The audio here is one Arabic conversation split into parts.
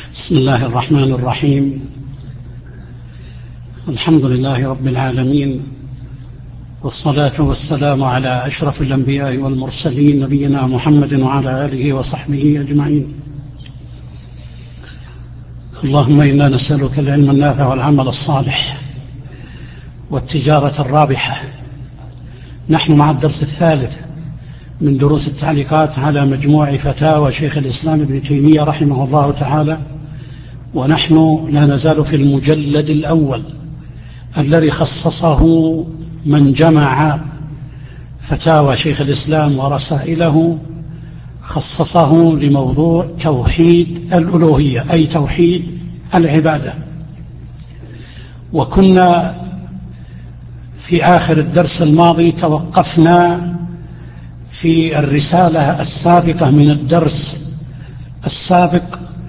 بسم الله الرحمن الرحيم. الحمد لله رب العالمين، والصلاة والسلام على أشرف الأنبياء والمرسلين نبينا محمد وعلى آله وصحبه أجمعين. اللهم إنا نسألك العلم النافع والعمل الصالح والتجارة الرابحة. نحن مع الدرس الثالث من دروس التعليقات على مجموع فتاوى شيخ الإسلام ابن تيمية رحمه الله تعالى، ونحن لا نزال في المجلد الأول الذي خصصه من جمع فتاوى شيخ الإسلام ورسائله، خصصه لموضوع توحيد الألوهية، أي توحيد العبادة. وكنا في آخر الدرس الماضي توقفنا في الرسالة السابقة من الدرس السابق،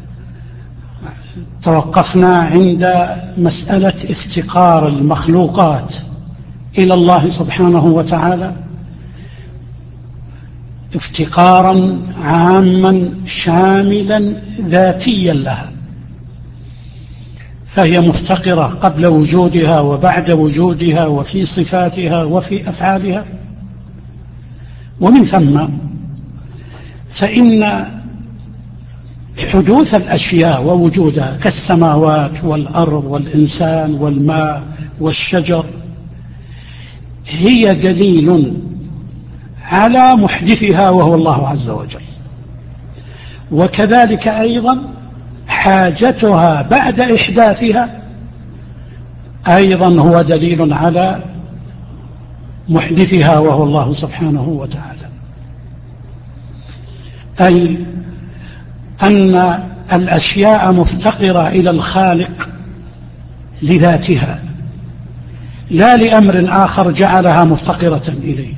توقفنا عند مسألة افتقار المخلوقات إلى الله سبحانه وتعالى افتقارا عاما شاملا ذاتيا لها، فهي مفتقرة قبل وجودها وبعد وجودها، وفي صفاتها وفي أفعالها. ومن ثم فإن حدوث الأشياء ووجودها كالسماوات والأرض والإنسان والماء والشجر هي دليل على محدثها وهو الله عز وجل، وكذلك أيضا حاجتها بعد إحداثها أيضا هو دليل على محدثها وهو الله سبحانه وتعالى، أي أن الأشياء مفتقرة إلى الخالق لذاتها لا لأمر آخر جعلها مفتقرة إليه.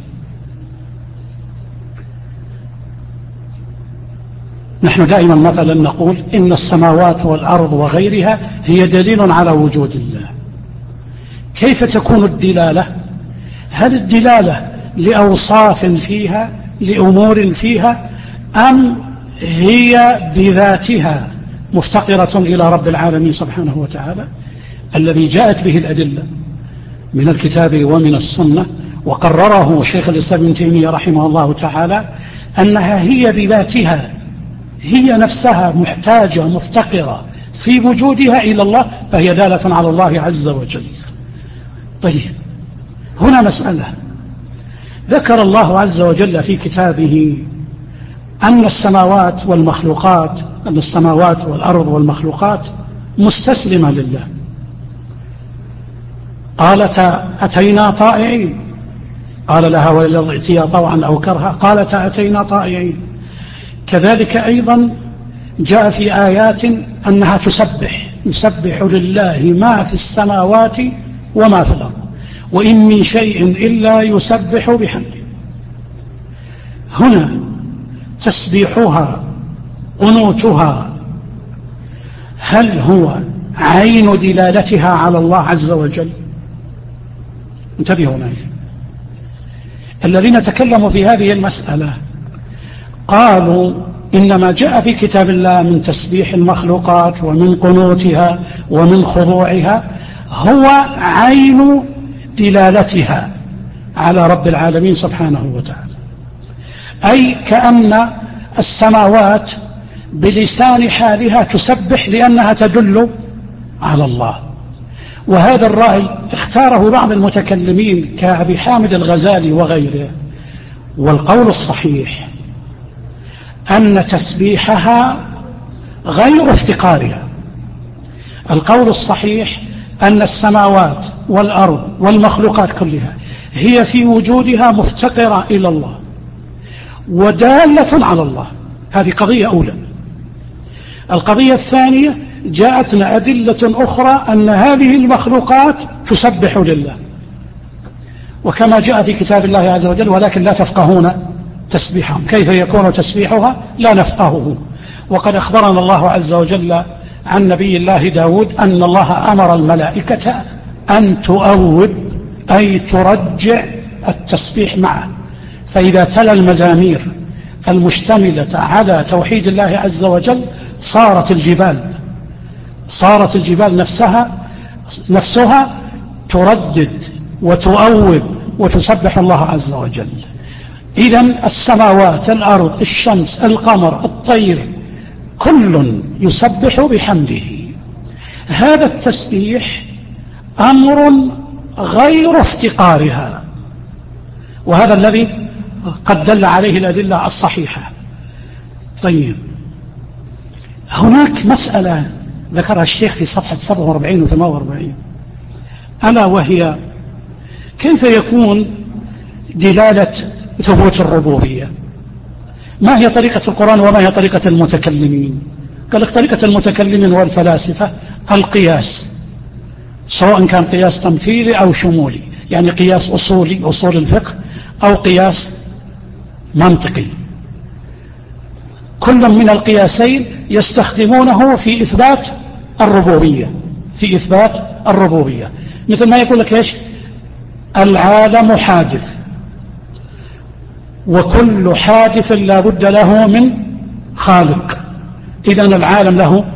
نحن دائما مثلا نقول إن السماوات والأرض وغيرها هي دليل على وجود الله. كيف تكون الدلالة؟ هل الدلالة لأوصاف فيها، لأمور فيها، أم هي بذاتها مفتقرة إلى رب العالمين سبحانه وتعالى الذي جاءت به الأدلة من الكتاب ومن السنة، وقرره شيخ الإسلام ابن تيمية رحمه الله تعالى أنها هي بذاتها، هي نفسها محتاجة مفتقرة في وجودها إلى الله، فهي دالة على الله عز وجل. طيب، هنا مسألة. ذكر الله عز وجل في كتابه أن السماوات والمخلوقات، أن السماوات والأرض والمخلوقات مستسلمة لله. قالت أتينا طائعين، قال لها وللأرض ائتيا طوعا أو كرها، قالت أتينا طائعين. كذلك أيضا جاء في آيات أنها تسبح، يسبح لله ما في السماوات وما في الأرض وإن من شيء إلا يسبح بحمده. هنا تسبيحها قنوتها هل هو عين دلالتها على الله عز وجل؟ انتبهوا معي. الذين تكلموا في هذه المسألة قالوا إنما جاء في كتاب الله من تسبيح المخلوقات ومن قنوتها ومن خضوعها هو عين دلالتها على رب العالمين سبحانه وتعالى، أي كأن السماوات بلسان حالها تسبح لأنها تدل على الله. وهذا الرأي اختاره بعض المتكلمين كأبي حامد الغزالي وغيره. والقول الصحيح أن تسبيحها غير افتقارها. القول الصحيح أن السماوات والأرض والمخلوقات كلها هي في وجودها مفتقرة إلى الله ودالة على الله. هذه قضية أولى. القضية الثانية جاءتنا أدلة أخرى أن هذه المخلوقات تسبح لله، وكما جاء في كتاب الله عز وجل ولكن لا تفقهون تسبيحهم. كيف يكون تسبيحها؟ لا نفقهه. وقد أخبرنا الله عز وجل عن نبي الله داود أن الله أمر الملائكة أن تؤود، أي ترجع التسبيح معه. فإذا تلا المزامير المشتملة على توحيد الله عز وجل صارت الجبال صارت الجبال نفسها تردد وتؤوب وتسبح الله عز وجل. إذن السماوات، الأرض، الشمس، القمر، الطير، كل يسبح بحمده. هذا التسبيح أمر غير افتقارها، وهذا الذي قد دل عليه الأدلة الصحيحة. طيب، هناك مسألة ذكرها الشيخ في صفحة 47 و 48، ألا وهي كيف يكون دلالة ثبوت الربوبية؟ ما هي طريقة القرآن وما هي طريقة المتكلمين؟ قال لك طريقة المتكلمين والفلاسفة القياس، سواء كان قياس تمثيلي أو شمولي، يعني قياس أصولي أصول الفقه أو قياس منطقي. كل من القياسين يستخدمونه في إثبات الربوبية، مثل ما يقول لك إيش؟ العالم حادث، وكل حادث لا بد له من خالق، إذن العالم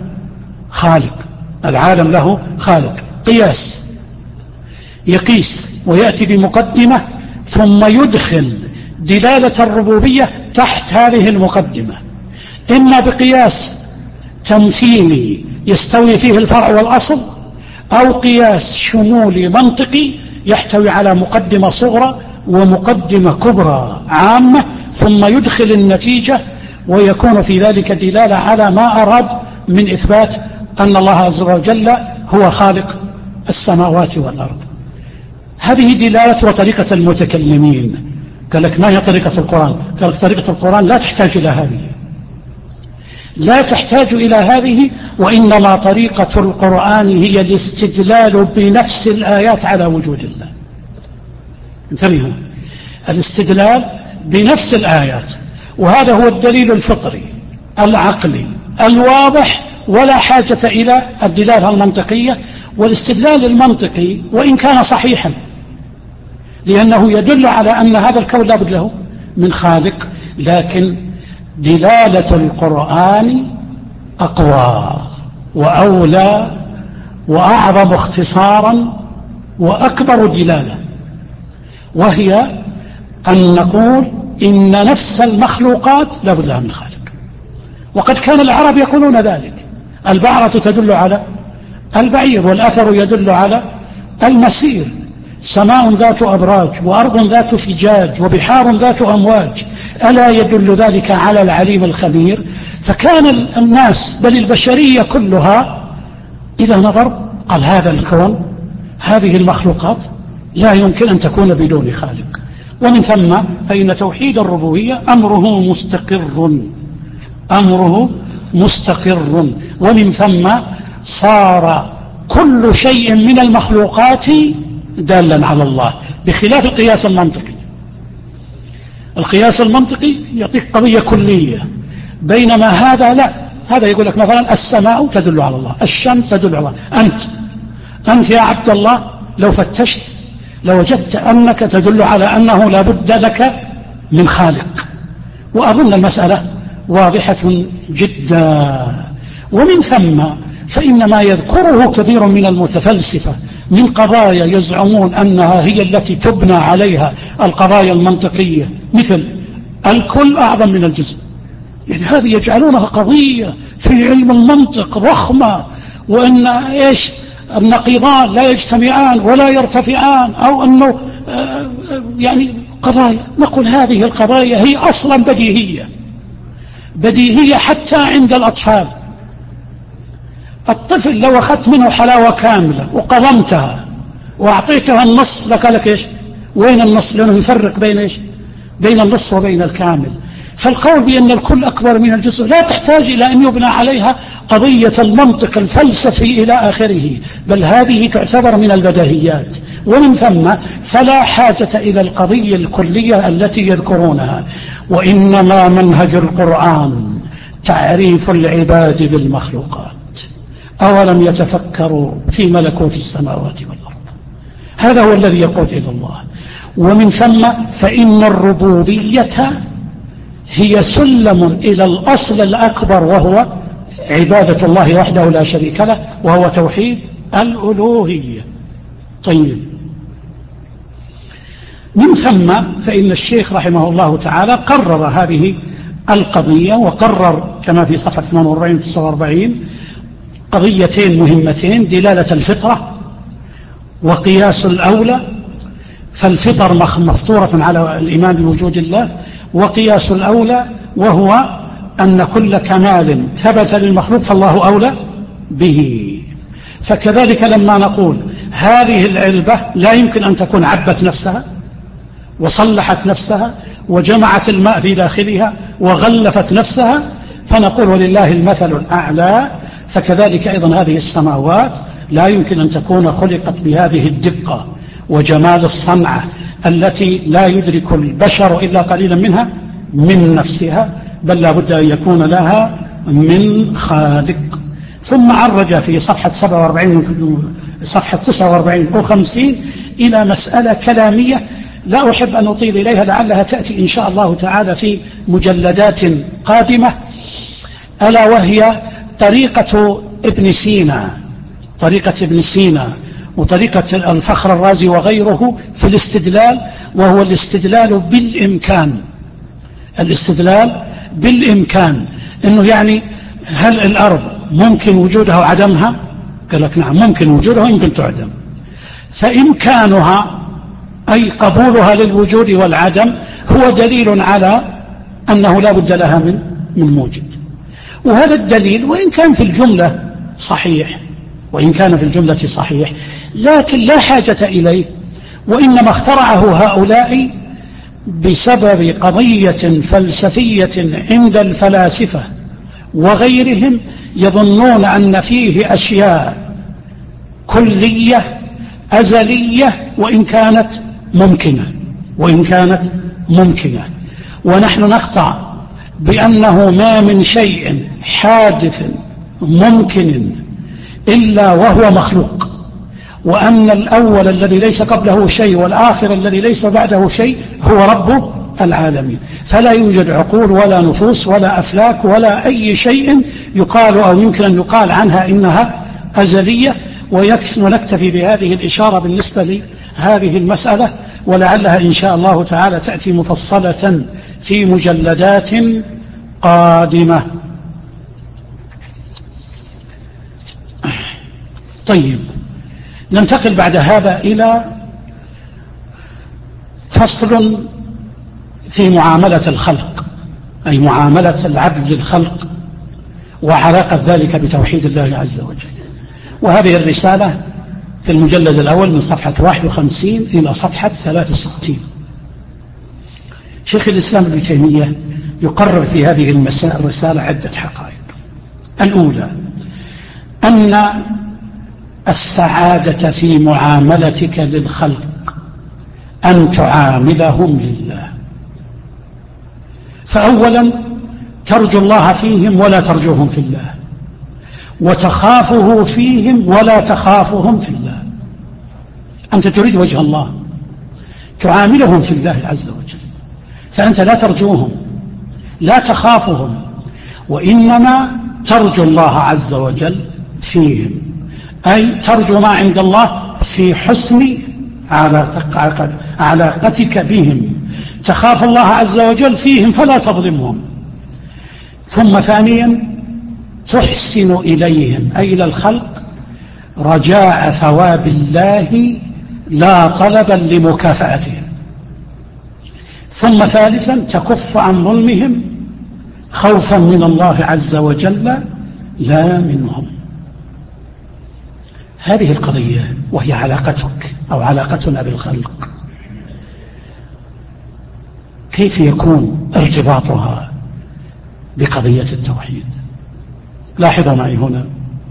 له خالق. قياس يقيس ويأتي بمقدمة ثم يدخل دلالة الربوبية تحت هذه المقدمة، إما بقياس تمثيلي يستوي فيه الفرع والأصل، أو قياس شمولي منطقي يحتوي على مقدمة صغرى ومقدمة كبرى عامة، ثم يدخل النتيجة ويكون في ذلك دلالة على ما أراد من إثبات أن الله عز وجل هو خالق السماوات والأرض. هذه دلالة وطريقة المتكلمين. قال لك ما هي طريقة القرآن؟ قال لك طريقة القرآن لا تحتاج إلى هذه، وإنما طريقة القرآن هي الاستدلال بنفس الآيات على وجود الله. انتبهوا، الاستدلال بنفس الآيات، وهذا هو الدليل الفطري العقلي الواضح، ولا حاجة إلى الدلالة المنطقية. والاستدلال المنطقي وإن كان صحيحا، لأنه يدل على أن هذا الكون لا بد له من خالق، لكن دلالة القرآن أقوى وأولى وأعظم اختصارا وأكبر دلالة، وهي أن نقول إن نفس المخلوقات لا بد لها من خالق. وقد كان العرب يقولون ذلك. البعرة تدل على البعير، والأثر يدل على المسير، سماء ذات أبراج وأرض ذات فجاج وبحار ذات أمواج، ألا يدل ذلك على العليم الخبير؟ فكان الناس بل البشرية كلها إذا نظر قال هذا الكون، هذه المخلوقات لا يمكن أن تكون بدون خالق. ومن ثم فإن توحيد الربوبية أمره مستقر، ومن ثم صار كل شيء من المخلوقات دالا على الله، بخلاف القياس المنطقي. القياس المنطقي يعطيك قضية كلية، بينما هذا لا، هذا يقول لك مثلا السماء تدل على الله، الشمس تدل على الله. أنت يا عبد الله لو فتشت لوجدت أنك تدل على أنه لا بد لك من خالق. وأظن المسألة واضحة جدا. ومن ثم فإن ما يذكره كثير من المتفلسفة من قضايا يزعمون أنها هي التي تبنى عليها القضايا المنطقية، مثل الكل أعظم من الجزء، يعني هذه يجعلونها قضية في علم المنطق ضخمة، وأن النقيضان لا يجتمعان ولا يرتفعان، أو أنه يعني قضايا. نقول هذه القضايا هي أصلا بديهية حتى عند الأطفال. الطفل لو أخذت منه حلاوة كاملة وقضمتها وأعطيتها النص لك وين النص؟ لأنه يفرق بين النص وبين الكامل. فالقول بأن الكل أكبر من الجزء لا تحتاج إلى أن يبنى عليها قضية المنطق الفلسفي إلى آخره، بل هذه تعتبر من البديهيات. ومن ثم فلا حاجة إلى القضية الكلية التي يذكرونها، وإنما منهج القرآن تعريف العباد بالمخلوقات. أولم يتفكروا في ملكوت السماوات والأرض؟ هذا هو الذي يقود إلى الله. ومن ثم فإن الربوبية هي سلم إلى الأصل الأكبر، وهو عبادة الله وحده لا شريك له، وهو توحيد الألوهية. طيب، من ثم فإن الشيخ رحمه الله تعالى قرر هذه القضية، وقرر كما في صفحة 48-49 قضيتين مهمتين: دلالة الفطرة وقياس الأولى. فالفطر مفطورة على الإيمان بوجود الله، وقياس الأولى وهو أن كل كمال ثبت للمخلوق فالله أولى به. فكذلك لما نقول هذه العلبة لا يمكن أن تكون عبت نفسها وصلحت نفسها وجمعت الماء في داخلها وغلفت نفسها، فنقول ولله المثل الأعلى. فكذلك أيضا هذه السماوات لا يمكن أن تكون خلقت بهذه الدقة وجمال الصنعة التي لا يدرك البشر إلا قليلا منها من نفسها، بل لا بد أن يكون لها من خالق. ثم عرج في صفحة 49 و50 إلى مسألة كلامية لا أحب أن أطيل إليها، لعلها تأتي إن شاء الله تعالى في مجلدات قادمة، ألا وهي طريقة ابن سينا وطريقة الفخر الرازي وغيره في الاستدلال، وهو الاستدلال بالإمكان. إنه يعني هل الأرض ممكن وجودها وعدمها؟ قال لك نعم، ممكن وجودها ويمكن تعدم. فإمكانها أي قبولها للوجود والعدم هو دليل على أنه لا بد لها من موجد. وهذا الدليل وإن كان في الجملة صحيح لكن لا حاجة إليه، وإنما اخترعه هؤلاء بسبب قضية فلسفية عند الفلاسفة وغيرهم، يظنون أن فيه أشياء كلية أزلية وإن كانت ممكنة. ونحن نقطع بأنه ما من شيء حادث ممكن إلا وهو مخلوق، وأن الأول الذي ليس قبله شيء والآخر الذي ليس بعده شيء هو رب العالمين. فلا يوجد عقول ولا نفوس ولا أفلاك ولا أي شيء يقال أو يمكن أن يقال عنها إنها أزلية. ونكتفي بهذه الإشارة بالنسبة لهذه المسألة، ولعلها إن شاء الله تعالى تأتي مفصلة في مجلدات قادمة. طيب، ننتقل بعد هذا إلى فصل في معاملة الخلق، أي معاملة العبد للخلق وعلاقة ذلك بتوحيد الله عز وجل. وهذه الرسالة في المجلد الأول من صفحة 51 إلى صفحة 63. شيخ الإسلام ابن تيمية يقرر في هذه الرسالة عدة حقائق. الأولى أن السعادة في معاملتك للخلق أن تعاملهم لله. فأولا ترجو الله فيهم ولا ترجوهم في الله، وتخافه فيهم ولا تخافهم في الله. أنت تريد وجه الله، تعاملهم في الله عز وجل، فأنت لا ترجوهم لا تخافهم، وإنما ترجو الله عز وجل فيهم، أي ترجو ما عند الله في حسن علاقتك بهم. تخاف الله عز وجل فيهم فلا تظلمهم. ثم ثانيا تحسن إليهم أي إلى الخلق رجاء ثواب الله لا طلبا لمكافأتهم. ثم ثالثا تكف عن ظلمهم خوفا من الله عز وجل لا منهم. هذه القضية وهي علاقتك أو علاقتنا بالخلق، كيف يكون ارتباطها بقضية التوحيد؟ لاحظوا معي هنا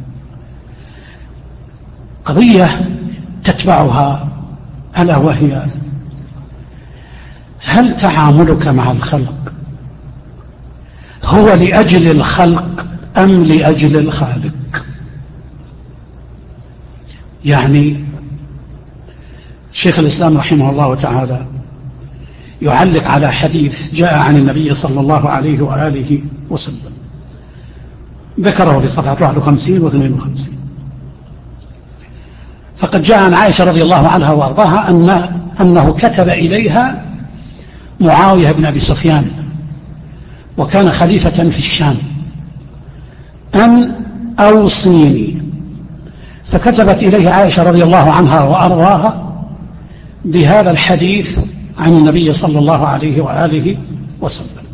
قضية تتبعها، ألا وهي هل تعاملك مع الخلق هو لأجل الخلق أم لأجل الخالق؟ يعني شيخ الإسلام رحمه الله تعالى يعلق على حديث جاء عن النبي صلى الله عليه وآله وسلم، ذكره في صفحة 51 و 52. فقد جاء عن عائشة رضي الله عنها وارضاها أنه كتب إليها معاوية بن أبي سفيان وكان خليفة في الشام أن أوصيني، فكتبت إليه عائشة رضي الله عنها وأرضاها بهذا الحديث عن النبي صلى الله عليه وآله وسلم: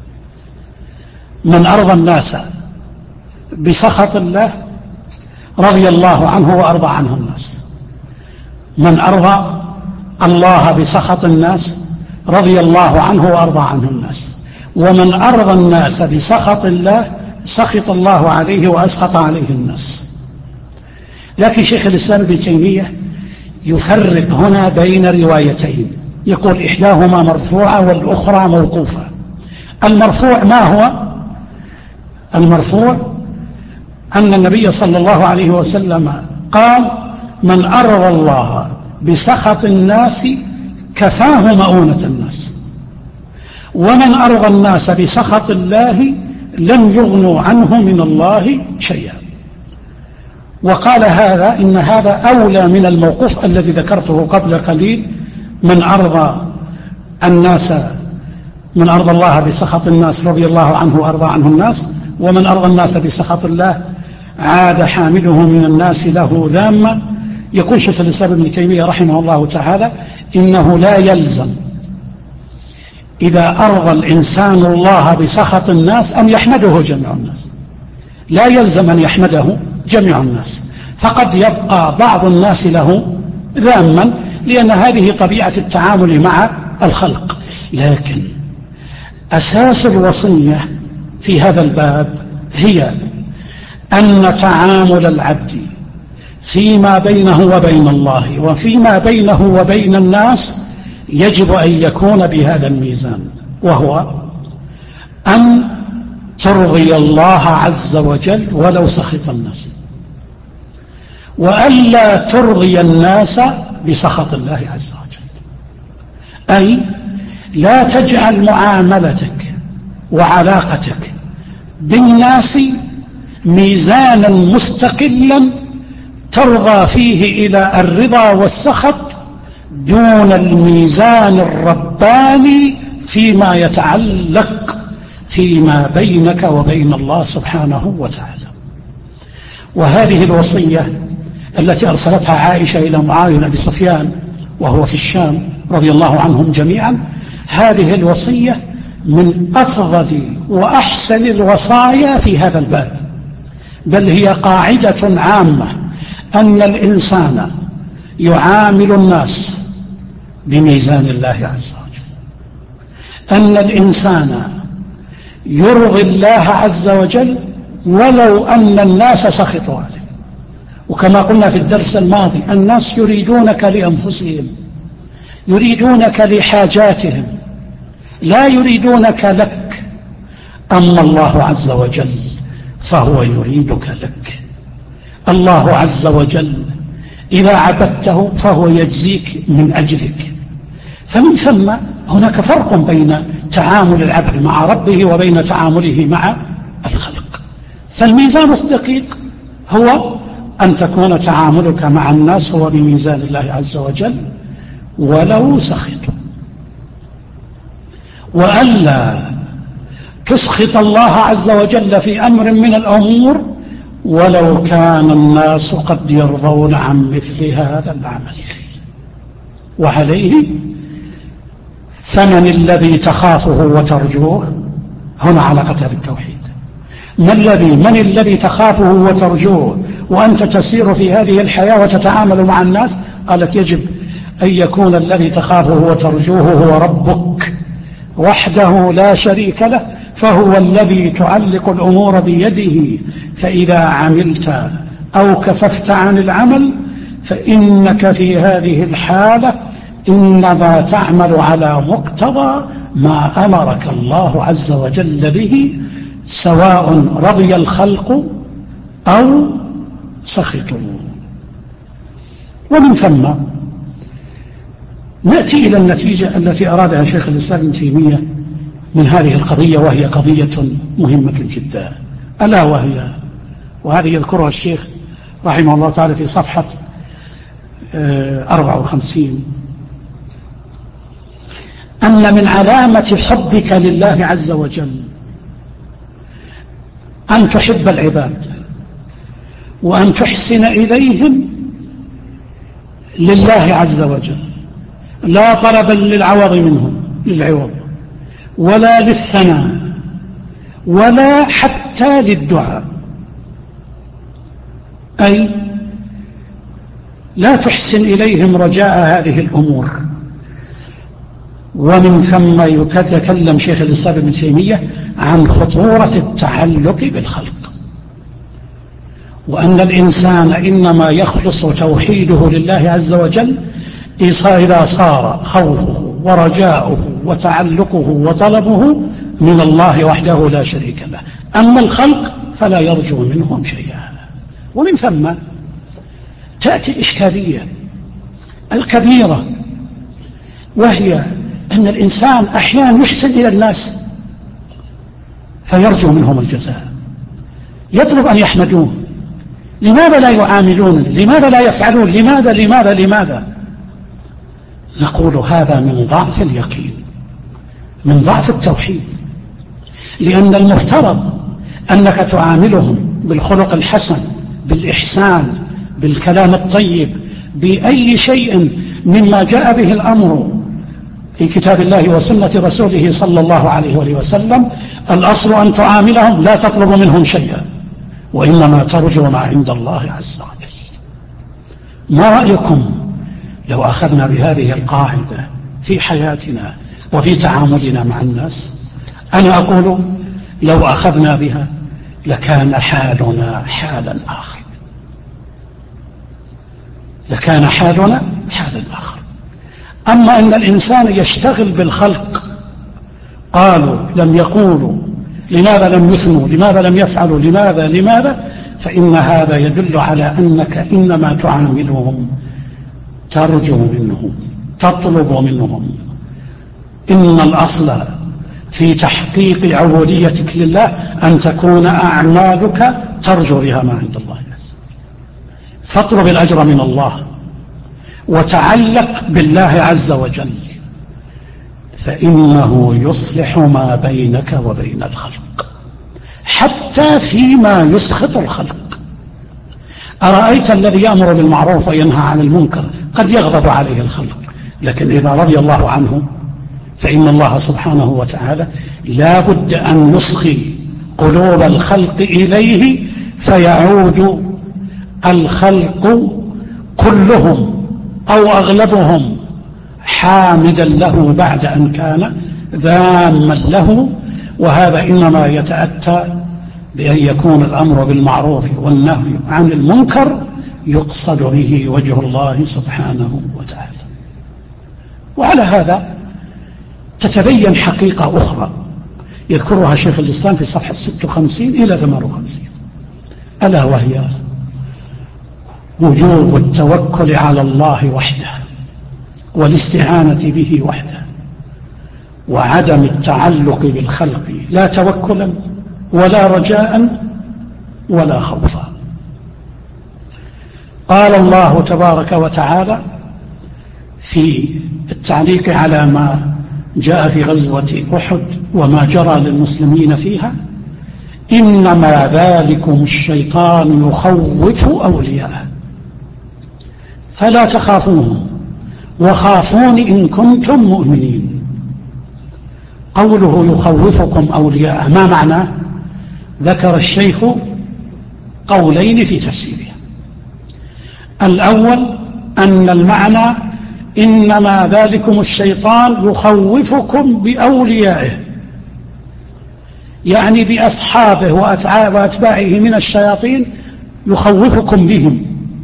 من أرضى الناس بسخط الله رضي الله عنه وأرضى عنه الناس، من أرضى الله بسخط الناس رضي الله عنه وأرضى عنه الناس، ومن أرضى الناس بسخط الله سخط الله عليه وأسخط عليه الناس. لكن شيخ الإسلام ابن تيمية يفرق هنا بين روايتين، يقول إحداهما مرفوعة والأخرى موقوفة. المرفوع ما هو؟ المرفوع أن النبي صلى الله عليه وسلم قال: من أرضى الله بسخط الناس كفاه مؤونة الناس، ومن أرضى الناس بسخط الله لم يغنوا عنه من الله شيئا. وقال هذا إن هذا أولى من الموقوف الذي ذكرته قبل قليل: من أرضى الناس، من أرضى الله بسخط الناس رضي الله عنه وأرضى عنه الناس، ومن أرضى الناس بسخط الله عاد حامله من الناس له ذاما. يقول شيخ الإسلام ابن تيمية رحمه الله تعالى: إنه لا يلزم إذا أرضى الإنسان الله بسخط الناس أن يحمده جميع الناس، لا يلزم أن يحمده جميع الناس، فقد يبقى بعض الناس له ذاما، لأن هذه طبيعة التعامل مع الخلق. لكن أساس الوصية في هذا الباب هي أن تعامل العبد فيما بينه وبين الله وفيما بينه وبين الناس يجب أن يكون بهذا الميزان، وهو أن ترضي الله عز وجل ولو سخط الناس، وألا ترضي الناس بسخط الله عز وجل. أي لا تجعل معاملتك وعلاقتك بالناس ميزانا مستقلا ترضى فيه إلى الرضا والسخط دون الميزان الرباني فيما يتعلق فيما بينك وبين الله سبحانه وتعالى. وهذه الوصية التي أرسلتها عائشة إلى معاوية بن أبي سفيان وهو في الشام رضي الله عنهم جميعا، هذه الوصية من أفضل وأحسن الوصايا في هذا الباب، بل هي قاعدة عامة أن الإنسان يعامل الناس بميزان الله عز وجل، أن الإنسان يرضي الله عز وجل ولو أن الناس سخطوا عليه. وكما قلنا في الدرس الماضي: الناس يريدونك لأنفسهم، يريدونك لحاجاتهم، لا يريدونك لك. أما الله عز وجل فهو يريدك لك. الله عز وجل إذا عبدته فهو يجزيك من أجلك. فمن ثم هناك فرق بين تعامل العبد مع ربه وبين تعامله مع الخلق. فالميزان الدقيق هو أن تكون تعاملك مع الناس هو بميزان الله عز وجل ولو سخطوا، وألا تسخط الله عز وجل في أمر من الأمور ولو كان الناس قد يرضون عن مثل هذا العمل. وعليه فمن الذي تخافه وترجوه؟ هنا علاقتها بالتوحيد. من الذي تخافه وترجوه وأنت تسير في هذه الحياة وتتعامل مع الناس؟ قالت: يجب أن يكون الذي تخافه وترجوه هو ربك وحده لا شريك له، فهو الذي تعلق الأمور بيده، فإذا عملت أو كففت عن العمل فإنك في هذه الحالة إنما تعمل على مقتضى ما أمرك الله عز وجل به، سواء رضي الخلق أو سخطوا. ومن ثم نأتي إلى النتيجة التي أرادها شيخ الإسلام ابن تيمية من هذه القضية، وهي قضية مهمة جدا، ألا وهذه يذكرها الشيخ رحمه الله تعالى في صفحة 54، أن من علامة حبك لله عز وجل أن تحب العباد وأن تحسن إليهم لله عز وجل، لا طلبا للعوض منهم للعوض ولا للثناء ولا حتى للدعاء، أي لا تحسن إليهم رجاء هذه الأمور. ومن ثم يتكلم شيخ الإسلام ابن تيمية عن خطورة التعلق بالخلق، وأن الإنسان إنما يخلص توحيده لله عز وجل إذا صار خوفه ورجاؤه وتعلقه وطلبه من الله وحده لا شريك له. أما الخلق فلا يرجو منهم شيئا. ومن ثم تأتي الإشكالية الكبيرة، وهي أن الإنسان أحيانا يحسن إلى الناس فيرجو منهم الجزاء، يطلب أن يحمدوه، لماذا لا يعاملون، لماذا لا يفعلون، لماذا؟ نقول هذا من ضعف اليقين، من ضعف التوحيد، لأن المفترض أنك تعاملهم بالخلق الحسن، بالإحسان، بالكلام الطيب، بأي شيء مما جاء به الأمر في كتاب الله وسنة رسوله صلى الله عليه وسلم. الأصل أن تعاملهم لا تطلب منهم شيئا، وإنما ترجو ما عند الله عز وجل. ما رأيكم لو أخذنا بهذه القاعدة في حياتنا وفي تعاملنا مع الناس؟ أنا أقول لو أخذنا بها لكان حالنا حالا آخر، لكان حالنا حالا آخر. أما أن الإنسان يشتغل بالخلق، قالوا لم يقولوا، لماذا لم يثنوا، لماذا لم يفعلوا، لماذا، فإن هذا يدل على أنك إنما تعاملهم ترجو منهم، تطلب منهم. إن الأصل في تحقيق عبوديتك لله أن تكون أعمالك ترجو بها ما عند الله عز وجل، فاطلب الأجر من الله وتعلق بالله عز وجل، فإنه يصلح ما بينك وبين الخلق حتى فيما يسخط الخلق. أرأيت الذي يأمر بالمعروف وينهى عن المنكر قد يغضب عليه الخلق، لكن إذا رضي الله عنه فإن الله سبحانه وتعالى لا بد أن يصغي قلوب الخلق إليه، فيعود الخلق كلهم أو أغلبهم حامدا له بعد أن كان ذاما له. وهذا إنما يتأتى بأن يكون الأمر بالمعروف والنهي عن المنكر يقصد به وجه الله سبحانه وتعالى. وعلى هذا تتبين حقيقة أخرى يذكرها شيخ الإسلام في صفحة 56 إلى 58، ألا وهي وجوب التوكل على الله وحده والاستعانة به وحده، وعدم التعلق بالخلق لا توكلا ولا رجاء ولا خوفا. قال الله تبارك وتعالى في التعليق على ما جاء في غزوة أحد وما جرى للمسلمين فيها: إنما ذلكم الشيطان يخوف أولياءه فلا تخافوهم وخافون إن كنتم مؤمنين. قوله يخوفكم أولياءه ما معناه؟ ذكر الشيخ قولين في تفسيره. الأول أن المعنى إنما ذلكم الشيطان يخوفكم بأوليائه، يعني بأصحابه وأتباعه من الشياطين، يخوفكم بهم،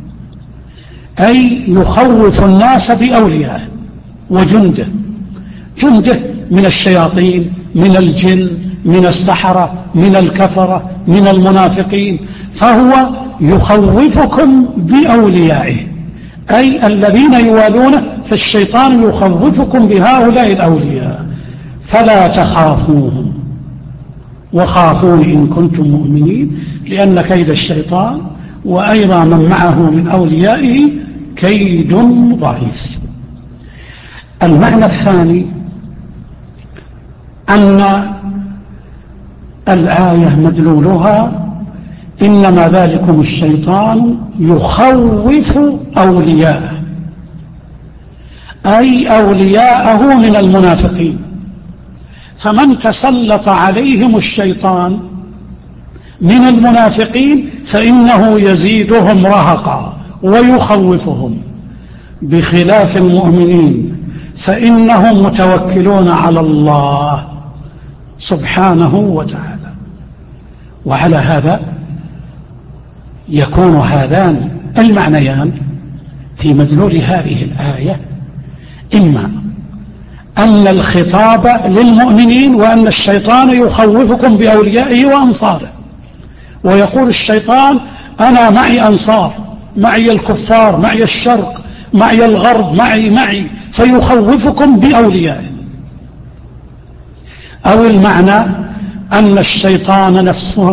أي يخوف الناس بأوليائه وجنده، جنده من الشياطين، من الجن، من السحرة، من الكفرة، من المنافقين، فهو يخوفكم بأوليائه أي الذين يوالونه، فالشيطان يخوفكم بهؤلاء الأولياء فلا تخافوهم وخافون إن كنتم مؤمنين، لأن كيد الشيطان وأيضا من معه من أوليائه كيد ضعيف. المعنى الثاني أن الآية مدلولها إنما ذلكم الشيطان يخوف أولياءه، أي أولياءه من المنافقين. فمن تسلط عليهم الشيطان من المنافقين فإنه يزيدهم رهقا ويخوفهم، بخلاف المؤمنين فإنهم متوكلون على الله سبحانه وتعالى. وعلى هذا يكون هذان المعنيان في مدلول هذه الآية: إما أن الخطاب للمؤمنين وأن الشيطان يخوفكم بأوليائه وأنصاره، ويقول الشيطان أنا معي أنصار، معي الكفار، معي الشرق، معي الغرب، معي، فيخوفكم بأوليائه. أو المعنى أن الشيطان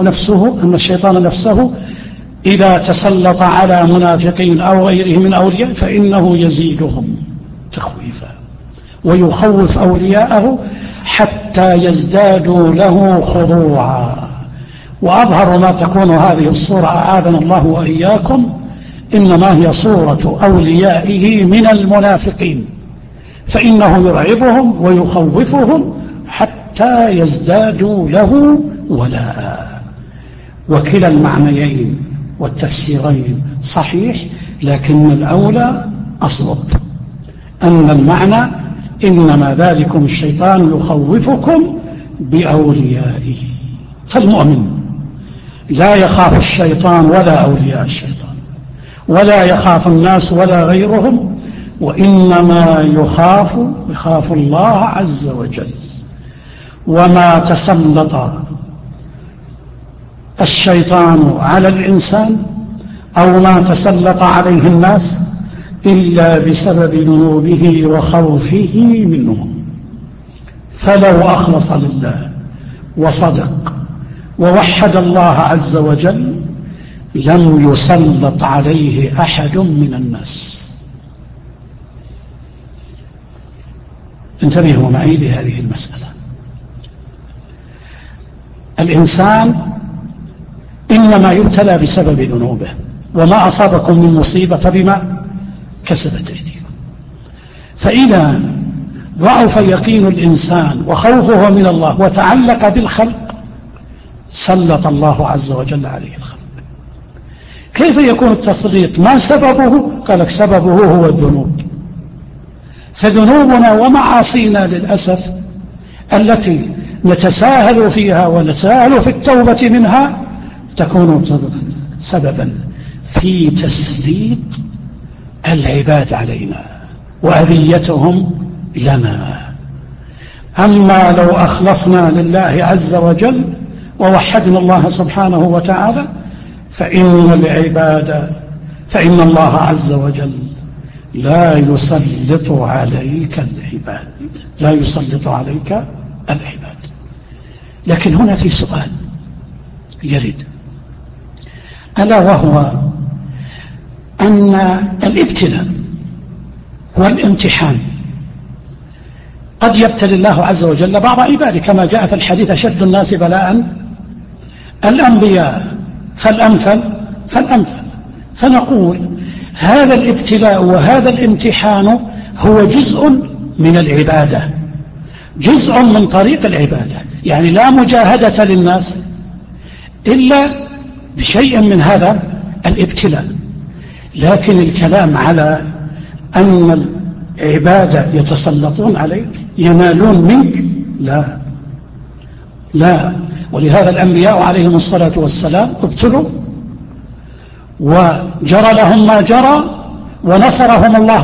نفسه إذا تسلط على منافقين أو غيره من أولياء فإنه يزيدهم تخويفا ويخوف أولياءه حتى يزدادوا له خضوعا. وأظهر ما تكون هذه الصورة أعاذنا الله وإياكم إنما هي صورة أوليائه من المنافقين، فإنه يرعبهم ويخوفهم حتى يزدادوا له ولاء. وكلا المعنيين والتفسيرين صحيح، لكن الأولى أصوب، أن المعنى إنما ذلكم الشيطان يخوفكم بأوليائه. فالمؤمن لا يخاف الشيطان ولا أولياء الشيطان، ولا يخاف الناس ولا غيرهم، وإنما يخاف الله عز وجل. وما تسلط الشيطان على الإنسان أو ما تسلط عليه الناس إلا بسبب ذنوبه وخوفه منهم. فلو أخلص لله وصدق ووحد الله عز وجل لم يسلط عليه أحد من الناس. انتبهوا معي لهذه المسألة. الإنسان إنما يبتلى بسبب ذنوبه، وما أصابكم من مصيبة فبما كسبت أيديكم. فإذا ضعف يقين الإنسان وخوفه من الله وتعلق بالخلق سلط الله عز وجل عليه الخلق. كيف يكون التسليط؟ ما سببه؟ قال لك سببه هو الذنوب. فذنوبنا ومعاصينا للأسف التي نتساهل فيها ونتساهل في التوبة منها تكون سببا في تسليط العباد علينا وأذيتهم لنا. أما لو أخلصنا لله عز وجل ووحدنا الله سبحانه وتعالى فإن الله عز وجل لا يسلط عليك العباد. لكن هنا في سؤال يرد، ألا وهو أن الابتلاء والامتحان قد يبتلي الله عز وجل بعض عباده، كما جاء في الحديث أشد الناس بلاء الأنبياء فالأمثل. فنقول هذا الابتلاء وهذا الامتحان هو جزء من العبادة، جزء من طريق العبادة، يعني لا مجاهدة للناس إلا بشيء من هذا الابتلاء. لكن الكلام على أن العبادة يتسلطون عليك ينالون منك، لا. ولهذا الأنبياء عليهم الصلاة والسلام ابتلوا وجرى لهم ما جرى ونصرهم الله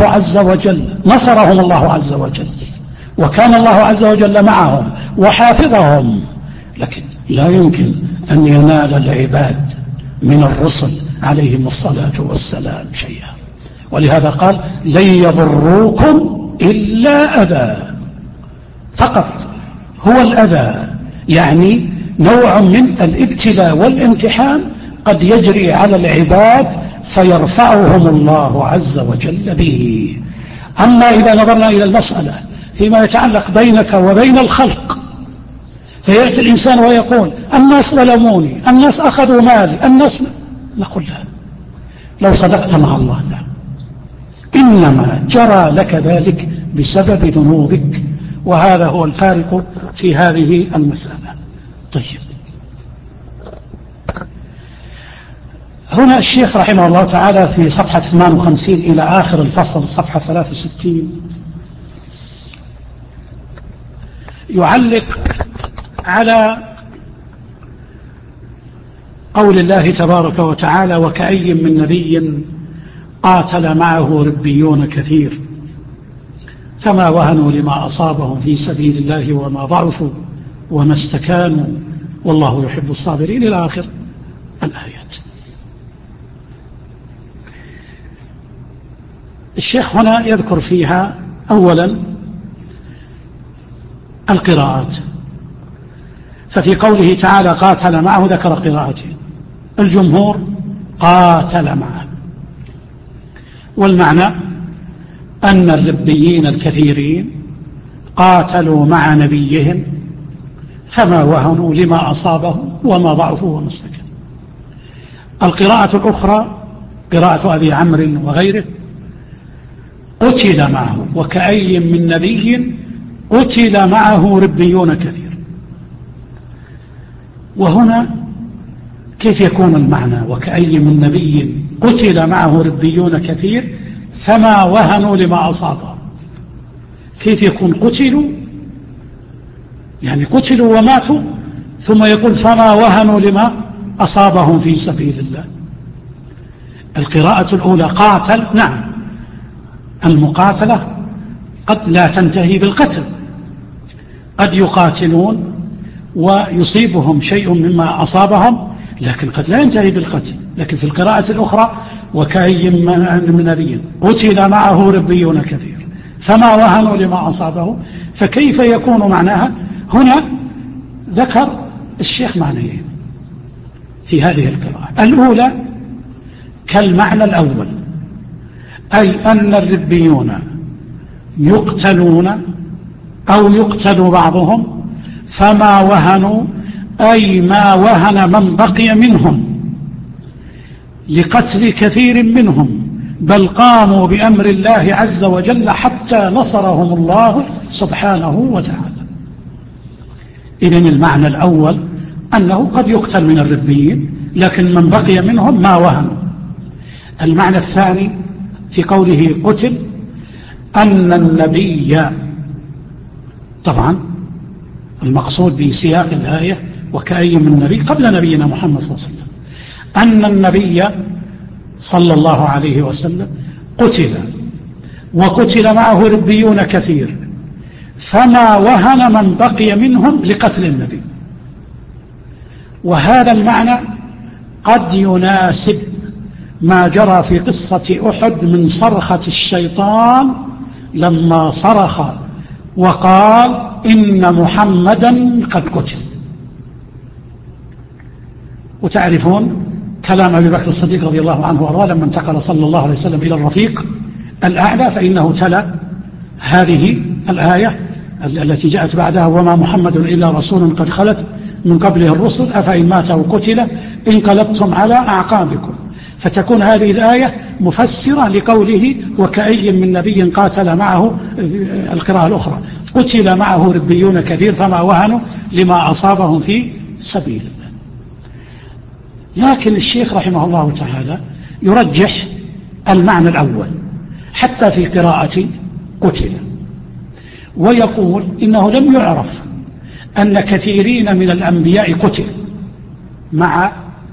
عز وجل، وكان الله عز وجل معهم وحافظهم. لكن لا يمكن أن ينال العباد من الرسل عليهم الصلاة والسلام شيئا. ولهذا قال لن يضروكم إلا أذى، فقط هو الأذى، يعني نوع من الابتلاء والامتحان قد يجري على العباد فيرفعهم الله عز وجل به. أما إذا نظرنا إلى المسألة فيما يتعلق بينك وبين الخلق، فيأتي الإنسان ويقول الناس ظلموني، الناس أخذوا مالي، الناس، نقول لا، لو صدقت مع الله لا، إنما جرى لك ذلك بسبب ذنوبك، وهذا هو الفارق في هذه المسألة. طيب، هنا الشيخ رحمه الله تعالى في صفحة 58 إلى آخر الفصل صفحة 63 يعلق على قول الله تبارك وتعالى: وكأي من نبي قاتل معه ربيون كثير فما وهنوا لما أصابهم في سبيل الله وما ضعفوا وما استكانوا والله يحب الصابرين إلى آخر الآيات. الشيخ هنا يذكر فيها أولا القراءات، ففي قوله تعالى قاتل معه ذكر قراءته، الجمهور قاتل معه، والمعنى أن الربيين الكثيرين قاتلوا مع نبيهم فما وهنوا لما أصابهم وما ضعفوا وما استكانوا. القراءة الأخرى قراءة أبي عمرو وغيره: قتل معه وكأي من نبي قتل معه ربيون كثير. وهنا كيف يكون المعنى وكأي من نبي قتل معه ربيون كثير فما وهنوا لما أصابهم؟ كيف يكون قتلوا، يعني قتلوا وماتوا، ثم يقول فما وهنوا لما أصابهم في سبيل الله؟ القراءة الأولى قاتل، نعم، المقاتلة قد لا تنتهي بالقتل، قد يقاتلون ويصيبهم شيء مما أصابهم لكن قد لا ينتهي بالقتل. لكن في القراءة الأخرى وكأي من نبي قتل معه ربيون كثير فما وهنوا لما أصابه، فكيف يكون معناها؟ هنا ذكر الشيخ معنيين في هذه القراءة. الأولى كالمعنى الأول، أي أن الربيون يقتلون أو يقتل بعضهم فما وهنوا، أي ما وهن من بقي منهم لقتل كثير منهم، بل قاموا بأمر الله عز وجل حتى نصرهم الله سبحانه وتعالى. إذن المعنى الأول أنه قد يقتل من الربيين لكن من بقي منهم ما وهنوا. المعنى الثاني في قوله قتل أن النبي، طبعا المقصود بسياق الآية وكأي من نبي قبل نبينا محمد صلى الله عليه وسلم، أن النبي صلى الله عليه وسلم قتل وقتل معه ربيون كثير فما وهن من بقي منهم لقتل النبي. وهذا المعنى قد يناسب ما جرى في قصة أحد من صرخة الشيطان لما صرخ وقال إن محمدا قد قتل. وتعرفون كلام أبي بكر الصديق رضي الله عنه وارضاه لما انتقل صلى الله عليه وسلم إلى الرفيق الأعلى، فإنه تلا هذه الآية التي جاءت بعدها: وما محمد إلا رسول قد خلت من قبله الرسل أفإن مات أو قتل انقلبتم على أعقابكم. فتكون هذه الآية مفسرة لقوله وكأي من نبي قاتل معه، القراءة الأخرى قتل معه ربيون كثير فما وهنوا لما أصابهم في سبيل الله. لكن الشيخ رحمه الله تعالى يرجح المعنى الأول حتى في قراءة قتل، ويقول إنه لم يعرف أن كثيرين من الأنبياء قتل مع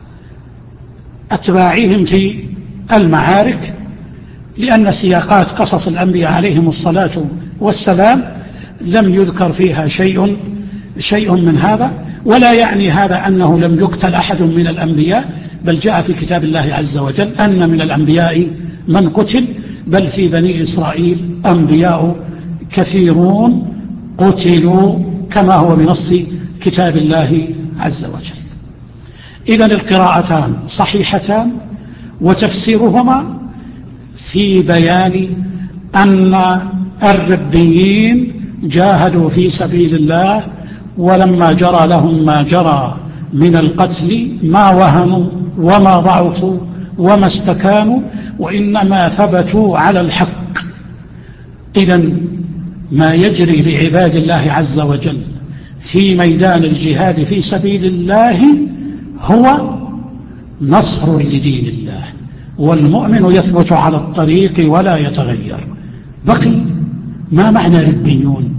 أتباعهم في المعارك، لأن سياقات قصص الأنبياء عليهم الصلاة والسلام لم يذكر فيها شيء من هذا. ولا يعني هذا أنه لم يقتل أحد من الأنبياء، بل جاء في كتاب الله عز وجل أن من الأنبياء من قتل، بل في بني إسرائيل أنبياء كثيرون قتلوا كما هو بنص كتاب الله عز وجل. إذن القراءتان صحيحتان، وتفسيرهما في بيان أن الربيين جاهدوا في سبيل الله، ولما جرى لهم ما جرى من القتل ما وهنوا وما ضعفوا وما استكانوا، وإنما ثبتوا على الحق. إذن ما يجري لعباد الله عز وجل في ميدان الجهاد في سبيل الله هو نصر لدين الله، والمؤمن يثبت على الطريق ولا يتغير. بقي ما معنى ربيون؟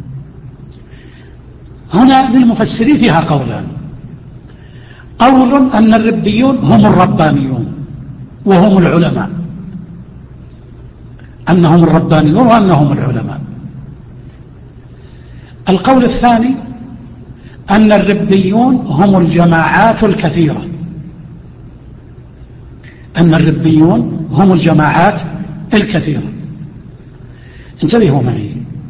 هنا للمفسرين فيها قولان. قول أن الربيون هم الربانيون وهم العلماء، أنهم الربانيون وأنهم العلماء. القول الثاني أن الربيون هم الجماعات الكثيرة، أن الربيون هم الجماعات الكثيرة. انتبهوا معي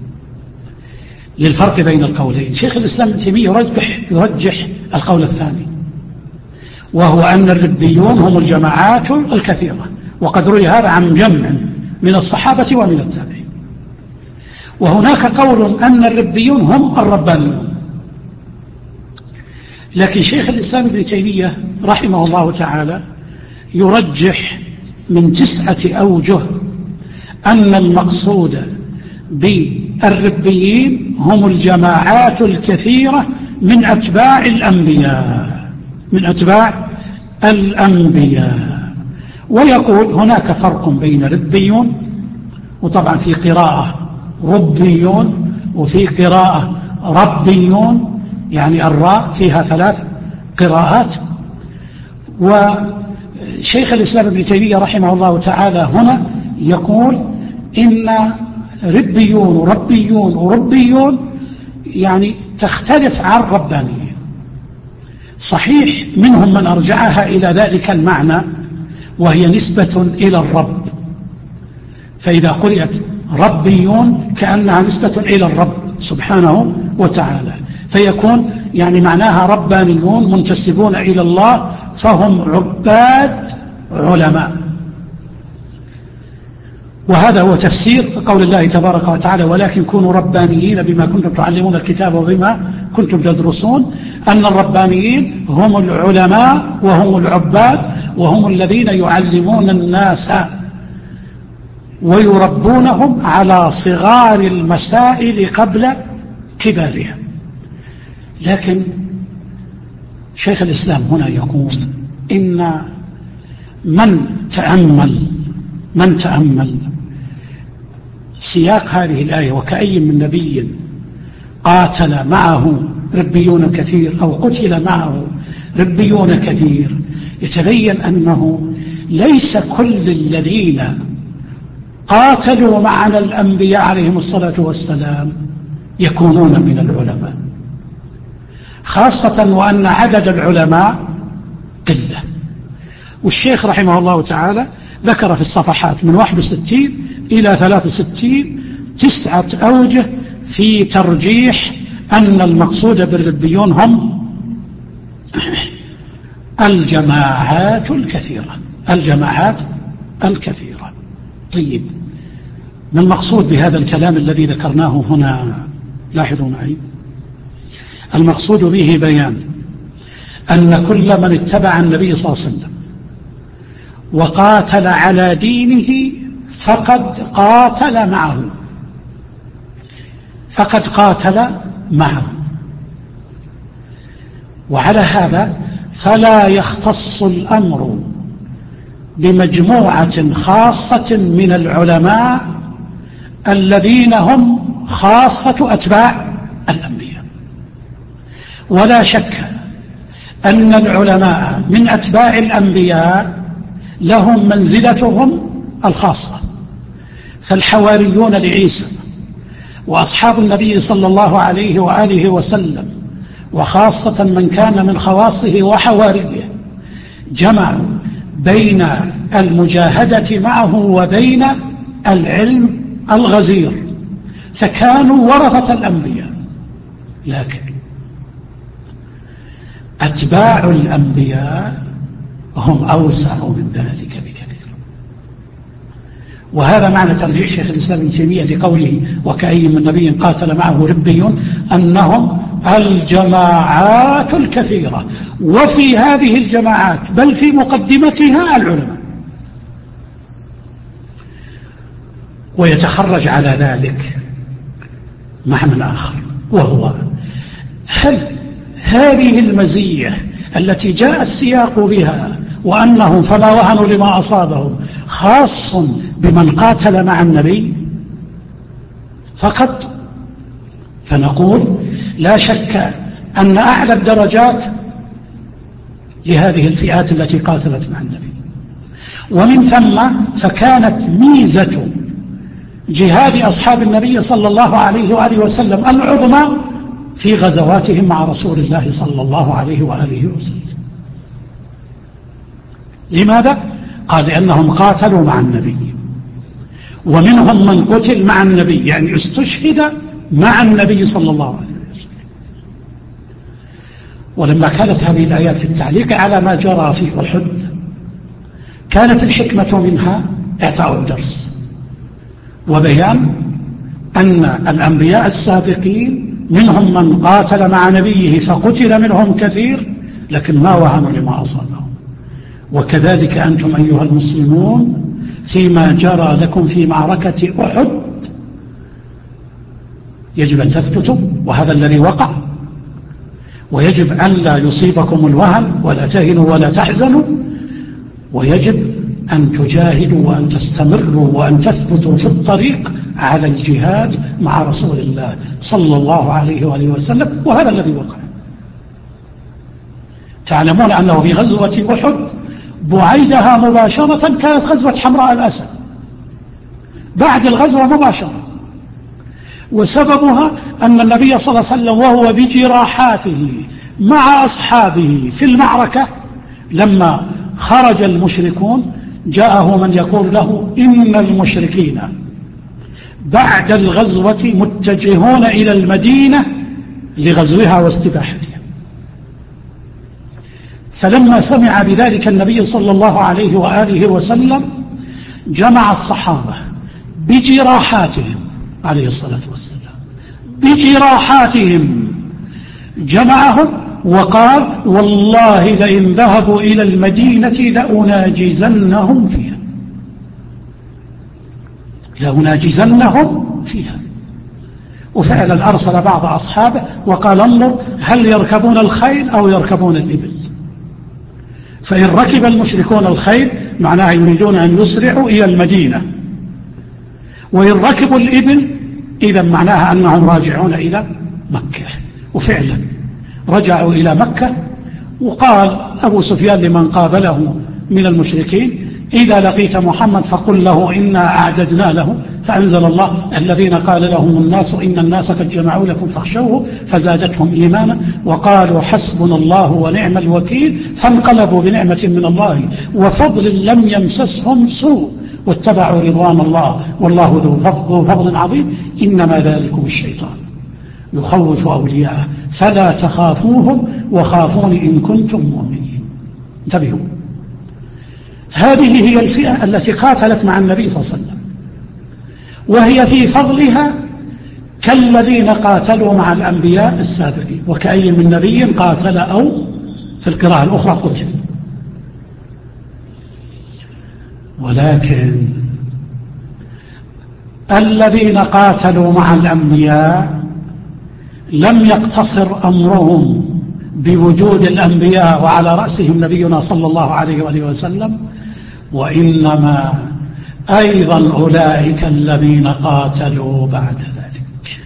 للفرق بين القولين. شيخ الإسلام ابن تيمية يرجح القول الثاني، وهو أن الربيون هم الجماعات الكثيرة، وقد روي هذا عن جمع من الصحابة ومن التابعين. وهناك قول أن الربيون هم الربانيون. لكن شيخ الإسلام ابن تيمية رحمه الله تعالى يرجح من 9 أوجه أن المقصود بالربيين هم الجماعات الكثيرة من أتباع الأنبياء، من أتباع الأنبياء. ويقول هناك فرق بين ربيون، وطبعا في قراءة ربيون وفي قراءة ربيون، يعني الراء فيها 3 قراءات. وشيخ الإسلام ابن تيمية رحمه الله تعالى هنا يقول إن ربيون وربيون وربيون يعني تختلف عن ربانيين. صحيح منهم من أرجعها إلى ذلك المعنى، وهي نسبة إلى الرب، فإذا قرأت ربيون كأنها نسبة إلى الرب سبحانه وتعالى، فيكون يعني معناها ربانيون منتسبون إلى الله، فهم عباد علماء. وهذا هو تفسير قول الله تبارك وتعالى ولكن كونوا ربانيين بما كنتم تعلمون الكتاب وبما كنتم تدرسون. أن الربانيين هم العلماء وهم العباد، وهم الذين يعلمون الناس ويربونهم على صغار المسائل قبل كبارها. لكن شيخ الإسلام هنا يقول إن من تأمل سياق هذه الآية وكأي من نبي قاتل معه ربيون كثير أو قتل معه ربيون كثير، يتبين أنه ليس كل الذين قاتلوا معنا الأنبياء عليهم الصلاة والسلام يكونون من العلماء، خاصة وأن عدد العلماء قلة. والشيخ رحمه الله تعالى ذكر في الصفحات من 61 إلى 63 9 أوجه في ترجيح أن المقصود بالربيون هم الجماعات الكثيرة، الجماعات الكثيرة. طيب، ما المقصود بهذا الكلام الذي ذكرناه هنا؟ لاحظوا معي، المقصود به بيان أن كل من اتبع النبي صلى الله عليه وسلم وقاتل على دينه فقد قاتل معه. وعلى هذا فلا يختص الأمر بمجموعة خاصة من العلماء الذين هم خاصة أتباع الأنبياء. ولا شك أن العلماء من أتباع الأنبياء لهم منزلتهم الخاصة، فالحواريون لعيسى وأصحاب النبي صلى الله عليه وآله وسلم، وخاصة من كان من خواصه وحواريه، جمعوا بين المجاهدة معه وبين العلم الغزير، فكانوا ورثة الأنبياء. لكن أتباع الأنبياء هم أوسع من ذلك بكثير. وهذا معنى ترجيح شيخ الإسلام ابن تيمية لقوله وكأي من نبي قاتل معه ربيون، أنهم الجماعات الكثيرة، وفي هذه الجماعات بل في مقدمتها العلماء. ويتخرج على ذلك معنى آخر، وهو هل هذه المزية التي جاء السياق بها وأنهم فما وهنوا لما أصابهم خاص بمن قاتل مع النبي فقط؟ فنقول لا شك أن أعلى الدرجات لهذه الفئات التي قاتلت مع النبي. ومن ثم فكانت ميزة جهاد أصحاب النبي صلى الله عليه وآله وسلم العظمى في غزواتهم مع رسول الله صلى الله عليه وآله وسلم. لماذا؟ قال لأنهم قاتلوا مع النبي، ومنهم من قتل مع النبي، يعني استشهد مع النبي صلى الله عليه وسلم. ولما كانت هذه الآيات في التعليق على ما جرى في أحد، كانت الحكمة منها إعطاء الدرس وبيان أن الأنبياء السابقين منهم من قاتل مع نبيه فقتل منهم كثير، لكن ما وهنوا لما أصابهم. وكذلك أنتم أيها المسلمون فيما جرى لكم في معركة أحد يجب أن تثبتوا، وهذا الذي وقع، ويجب أن لا يصيبكم الوهن ولا تهنوا ولا تحزنوا، ويجب أن تجاهدوا وأن تستمروا وأن تثبتوا في الطريق على الجهاد مع رسول الله صلى الله عليه وآله وسلم. وهذا الذي وقع. تعلمون أنه في غزوة أحد بعيدها مباشرة كانت غزوة حمراء الأسد بعد الغزوة مباشرة، وسببها أن النبي صلى الله عليه وسلم وهو بجراحاته مع أصحابه في المعركة لما خرج المشركون جاءه من يقول له إن المشركين بعد الغزوة متجهون إلى المدينة لغزوها واستباحتها. فلما سمع بذلك النبي صلى الله عليه وآله وسلم جمع الصحابة بجراحاتهم عليه الصلاة والسلام، بجراحاتهم جمعهم وقال والله لئن ذهبوا إلى المدينة لأناجزنهم فيها، لأناجزنهم فيها. وفعلا أرسل بعض أصحابه وقال انظر هل يركبون الخيل أو يركبون الإبل؟ فإن ركب المشركون الخيل معناها يريدون أن يسرعوا إلى المدينة، وإن ركبوا الإبل إذا معناها أنهم راجعون إلى مكة. وفعلا رجعوا إلى مكة. وقال أبو سفيان لمن قابله من المشركين إذا لقيت محمد فقل له إنا أعددنا له، فأنزل الله الذين قال لهم الناس إن الناس قد جمعوا لكم فاخشوه فزادتهم إيمانا وقالوا حسبنا الله ونعم الوكيل فانقلبوا بنعمة من الله وفضل لم يمسسهم سوء واتبعوا رضوان الله والله ذو فضل عظيم إنما ذلكم الشيطان يخوف أولياءه فلا تخافوهم وخافون إن كنتم مؤمنين. انتبهوا، هذه هي الفئة التي قاتلت مع النبي صلى الله عليه وسلم، وهي في فضلها كالذين قاتلوا مع الأنبياء السابقين، وكأي من نبي قاتل أو في القراءة الأخرى قتل. ولكن الذين قاتلوا مع الأنبياء لم يقتصر أمرهم بوجود الأنبياء وعلى رأسهم نبينا صلى الله عليه وآله وسلم، وإنما أيضا أولئك الذين قاتلوا بعد ذلك.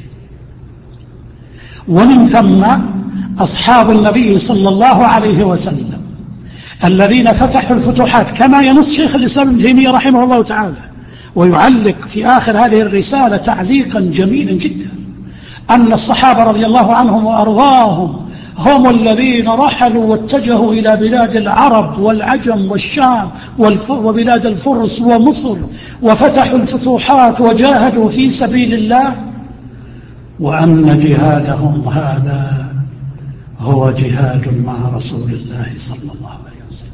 ومن ثم أصحاب النبي صلى الله عليه وسلم الذين فتحوا الفتوحات، كما ينص شيخ الإسلام ابن تيمية رحمه الله تعالى ويعلق في آخر هذه الرسالة تعليقا جميلا جدا، أن الصحابة رضي الله عنهم وأرضاهم هم الذين رحلوا واتجهوا إلى بلاد العرب والعجم والشام وبلاد الفرس ومصر وفتحوا الفتوحات وجاهدوا في سبيل الله، وأن جهادهم هذا هو جهاد مع رسول الله صلى الله عليه وسلم،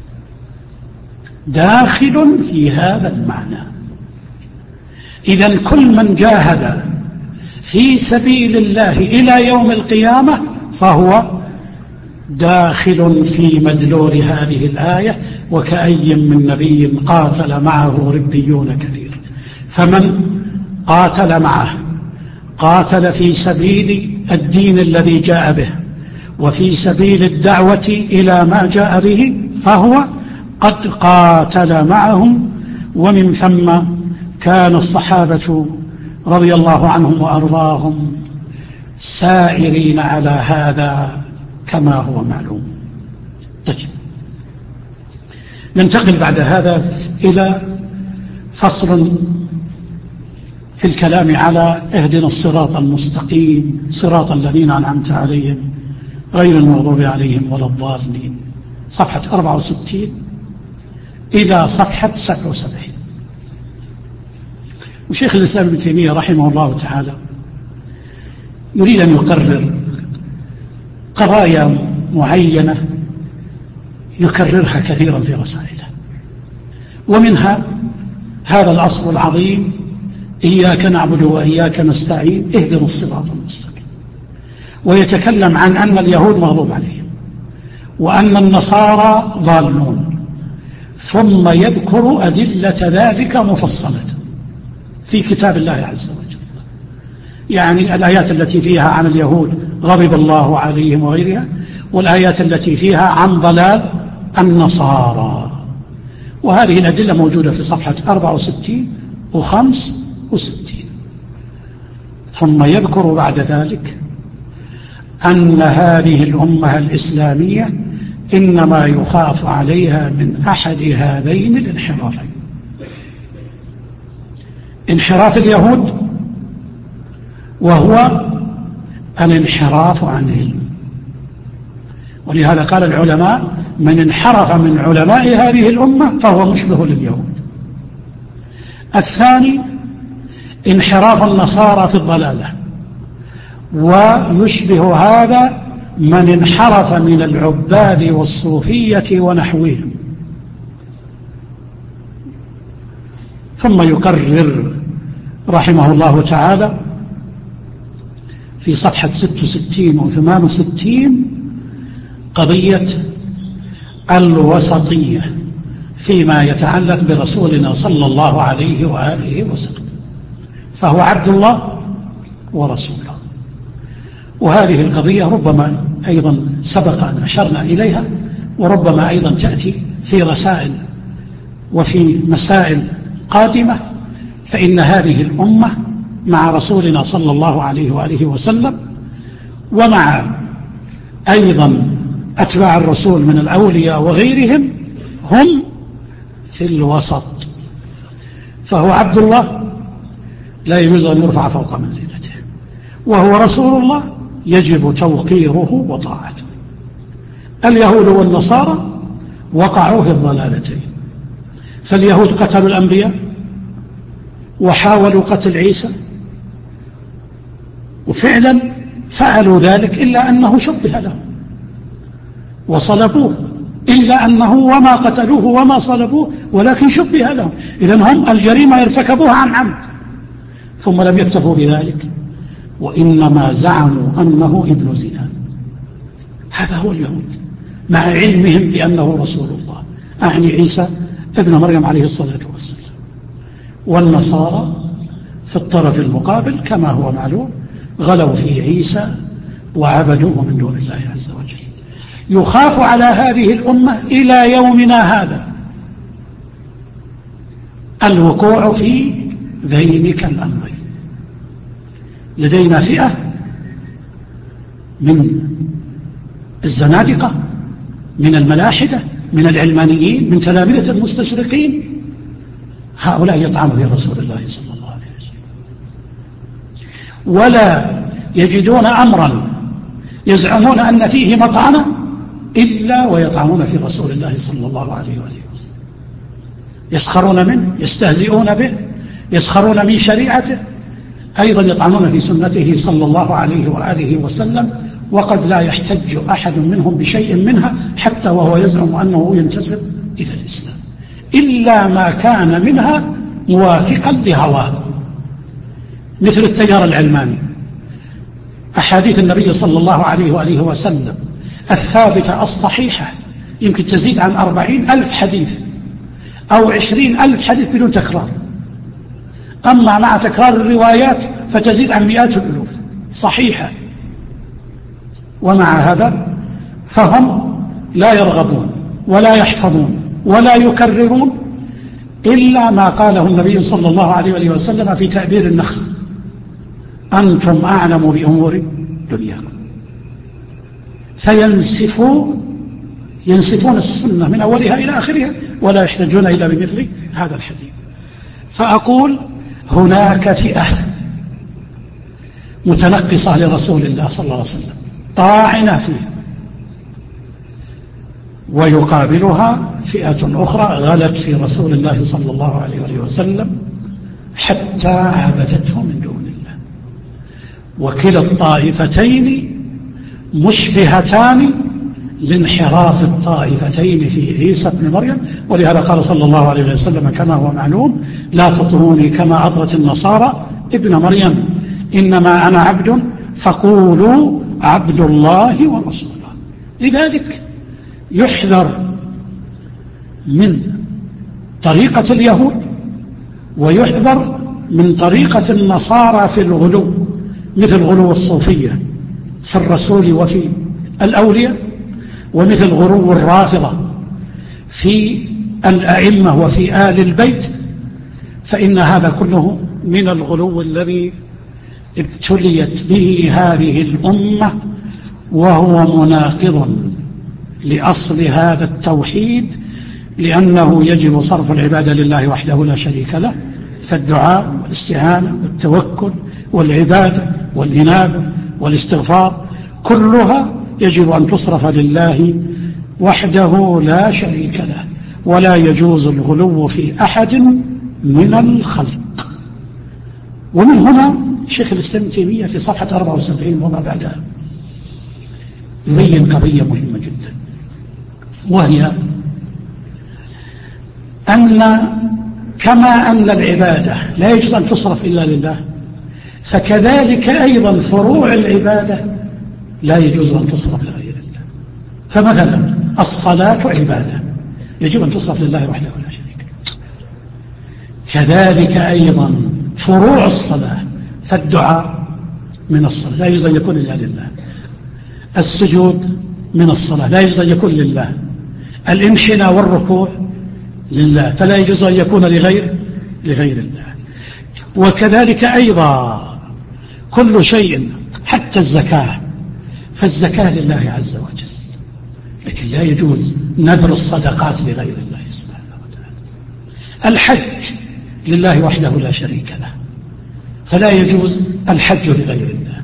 داخل في هذا المعنى. إذن كل من جاهد في سبيل الله إلى يوم القيامة فهو داخل في مدلول هذه الآية. وكأي من نبي قاتل معه ربيون كثير. فمن قاتل معه قاتل في سبيل الدين الذي جاء به وفي سبيل الدعوة إلى ما جاء به فهو قد قاتل معهم. ومن ثم كان الصحابة رضي الله عنهم وأرضاهم سائرين على هذا كما هو معلوم. طيب، ننتقل بعد هذا إلى فصل في الكلام على اهدنا الصراط المستقيم صراط الذين أنعمت عليهم غير المغضوب عليهم ولا الضالين، صفحة 64 إلى صفحة 77. وشيخ الإسلام ابن تيمية رحمه الله تعالى يريد أن يكرر قضايا معينة يكررها كثيرا في رسائله، ومنها هذا الأصل العظيم: إياك نعبد وإياك نستعين اهدنا الصراط المستقيم. ويتكلم عن أن اليهود مغضوب عليهم وأن النصارى ضالون، ثم يذكر أدلة ذلك مفصلة في كتاب الله عز وجل، يعني الآيات التي فيها عن اليهود غضب الله عليهم وغيرها، والآيات التي فيها عن ضلال النصارى. وهذه الأدلة موجودة في صفحة 64 و65. ثم يذكر بعد ذلك أن هذه الأمة الإسلامية إنما يخاف عليها من أحد هذين الانحرافين: انحراف اليهود، وهو الانحراف عن العلم. ولهذا قال العلماء: من انحرف من علماء هذه الأمة فهو مشبه لليهود. الثاني انحراف النصارى في الضلالة، ويشبه هذا من انحرف من العباد والصوفية ونحوهم. ثم يكرر رحمه الله تعالى في صفحة 66 و 68 قضية الوسطية فيما يتعلق برسولنا صلى الله عليه وآله وسلم، فهو عبد الله ورسوله. وهذه القضية ربما أيضا سبق أن أشرنا إليها، وربما أيضا تأتي في رسائل وفي مسائل قادمة. فإن هذه الأمة مع رسولنا صلى الله عليه وآله وسلم، ومع أيضا أتباع الرسول من الأولياء وغيرهم، هم في الوسط. فهو عبد الله لا يجوز أن يرفع فوق منزلته، وهو رسول الله يجب توقيره وطاعته. اليهود والنصارى وقعوا في الضلالتين، فاليهود قتلوا الأنبياء وحاولوا قتل عيسى، وفعلا فعلوا ذلك، إلا أنه شبه لهم وصلبوه، إلا أنه وما قتلوه وما صلبوه ولكن شبه لهم. إذن هم الجريمة ارتكبوها عن عمد. ثم لم يكتفوا بذلك، وإنما زعموا أنه ابن زنا. هذا هو اليهود مع علمهم بأنه رسول الله، أعني عيسى ابن مريم عليه الصلاة والسلام. والنصارى في الطرف المقابل كما هو معلوم غلوا في عيسى وعبدوه من دون الله عز وجل. يخاف على هذه الأمة إلى يومنا هذا الوقوع في ذينك الأمرين. لدينا فئة من الزنادقة، من الملاحدة، من العلمانيين، من تلامذة المستشرقين، هؤلاء يطعنوا في رسول الله صلى الله عليه وسلم، ولا يجدون أمرا يزعمون أن فيه مطعنة إلا ويطعنون في رسول الله صلى الله عليه وآله وسلم. يسخرون منه، يستهزئون به، يسخرون من شريعته، أيضا يطعنون في سنته صلى الله عليه وآله وسلم، وقد لا يحتج أحد منهم بشيء منها حتى وهو يزعم أنه ينتسب إلى الإسلام، إلا ما كان منها موافقا لهواه، مثل التيار العلماني. أحاديث النبي صلى الله عليه وآله وسلم الثابتة الصحيحة يمكن تزيد عن 40,000 حديث أو 20,000 حديث بدون تكرار، أما مع تكرار الروايات فتزيد عن مئات الألوف صحيحة. ومع هذا فهم لا يرغبون ولا يحفظون ولا يكررون إلا ما قاله النبي صلى الله عليه وسلم في تأبير النخل: أنتم أعلم بأمور دنياكم. ينسفون السنة من أولها إلى آخرها ولا يحتاجون إلا بمثل هذا الحديث. فأقول هناك فئة متنقصة لرسول الله صلى الله عليه وسلم طاعنة فيه، ويقابلها فئة أخرى غلت في رسول الله صلى الله عليه وسلم حتى عبدته من دون الله. وكلا الطائفتين مشبهتان لانحراف الطائفتين في عيسى ابن مريم، ولهذا قال صلى الله عليه وسلم كما هو معلوم: لا تطروني كما أطرت النصارى ابن مريم، إنما أنا عبد فقولوا عبد الله ورسوله. لذلك يحذر من طريقة اليهود ويحذر من طريقة النصارى في الغلو، مثل غلو الصوفية في الرسول وفي الأولياء، ومثل غلو الرافضة في الأئمة وفي آل البيت، فإن هذا كله من الغلو الذي ابتليت به هذه الأمة، وهو مناقض لأصل هذا التوحيد، لأنه يجب صرف العبادة لله وحده لا شريك له، فالدعاء والاستعانة والتوكل والعبادة والإنابة والاستغفار كلها يجب أن تصرف لله وحده لا شريك له، ولا يجوز الغلو في أحد من الخلق. ومن هنا شيخ الإسلام تيمية في صفحة 74 وما بعدها يبين قضية مهمة جدا، وهي أن كما أن العبادة لا يجوز أن تصرف إلا لله، فكذلك أيضا فروع العبادة لا يجوز أن تصرف لغير الله. فمثلا الصلاة عبادة يجب أن تصرف لله وحده لا شريك له، كذلك أيضا فروع الصلاة، فالدعاء من الصلاة لا يجوز أن يكون إلا لله، السجود من الصلاة لا يجوز أن يكون لله، الانحناء والركوع لله فلا يجوز أن يكون لغير الله. وكذلك أيضا كل شيء حتى الزكاة، فالزكاة لله عز وجل، لكن لا يجوز نذر الصدقات لغير الله سبحانه وتعالى. الحج لله وحده لا شريك له، فلا يجوز الحج لغير الله.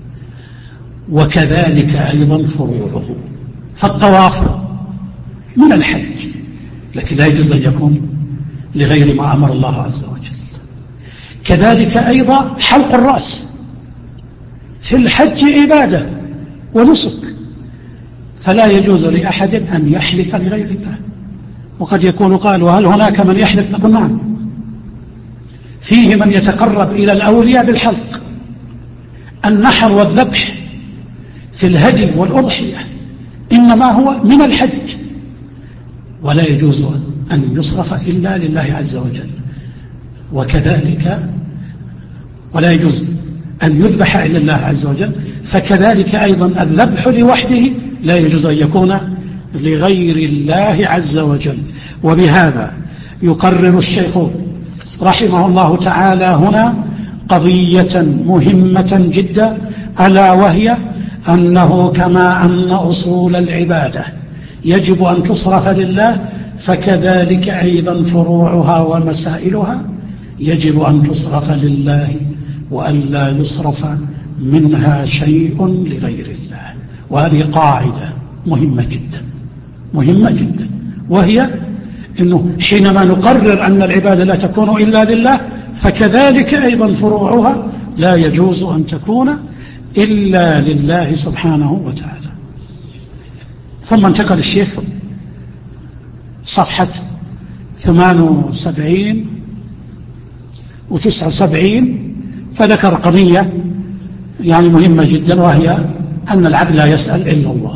وكذلك أيضا فروعه، فالطواف من الحج، لكن لا يجوز أن يكون لغير ما أمر الله عز وجل. كذلك أيضا حلق الرأس في الحج عبادة ونسك، فلا يجوز لأحد أن يحلق لغير الله. وقد يكون قال: وهل هناك من يحلق؟ نقول نعم، فيه من يتقرب إلى الأولياء بالحلق. النحر والذبح في الهدي والأضحية إنما هو من الحج، ولا يجوز أن يصرف إلا لله عز وجل. وكذلك ولا يجوز أن يذبح إلا الله عز وجل، فكذلك أيضا الذبح لوحده لا يجوز أن يكون لغير الله عز وجل. وبهذا يقرر الشيخ رحمه الله تعالى هنا قضية مهمة جدا، ألا وهي أنه كما أن أصول العبادة يجب أن تصرف لله، فكذلك أيضا فروعها ومسائلها يجب أن تصرف لله، وأن لا يصرف منها شيء لغير الله. وهذه قاعدة مهمة جدا، وهي أنه حينما نقرر أن العبادة لا تكون إلا لله، فكذلك أيضا فروعها لا يجوز أن تكون إلا لله سبحانه وتعالى. ثم انتقل الشيخ صفحة 78 و79 فذكر قضية يعني مهمة جدا، وهي أن العبد لا يسأل إلا الله.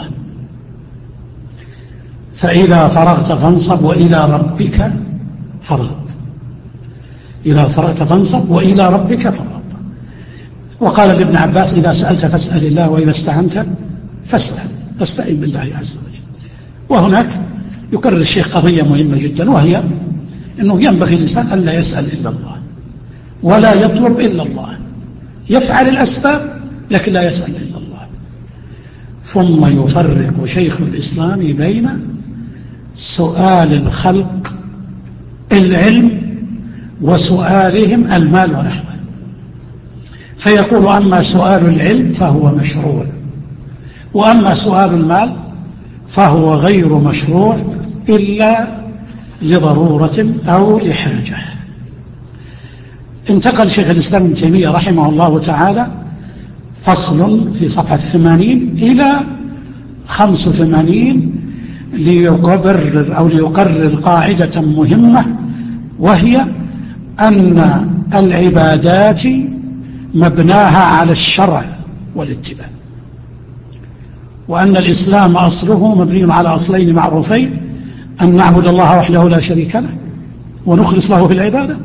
فإذا فرغت فانصب وإلى ربك فرغب. إذا فرغت فانصب وإلى ربك فرغب. وقال لابن عباس: إذا سألت فاسأل الله، وإذا استعنت فاستعن بالله عز وجل. وهناك يكرر الشيخ قضية مهمة جدا، وهي أنه ينبغي الإنسان أن لا يسأل إلا الله ولا يطلب إلا الله، يفعل الأسباب لكن لا يسأل إلا الله. ثم يفرق شيخ الإسلام بين سؤال الخلق العلم وسؤالهم المال ونحوه، فيقول: أما سؤال العلم فهو مشروع، وأما سؤال المال فهو غير مشروع إلا لضرورة أو لحاجة. انتقل شيخ الإسلام ابن تيمية رحمه الله تعالى فصل في صفحة 80 إلى 85 ليقرر قاعدة مهمة، وهي أن العبادات مبناها على الشرع والاتباع، وأن الإسلام أصله مبني على أصلين معروفين: أن نعبد الله وحده لا شريك له ونخلص له في العبادة،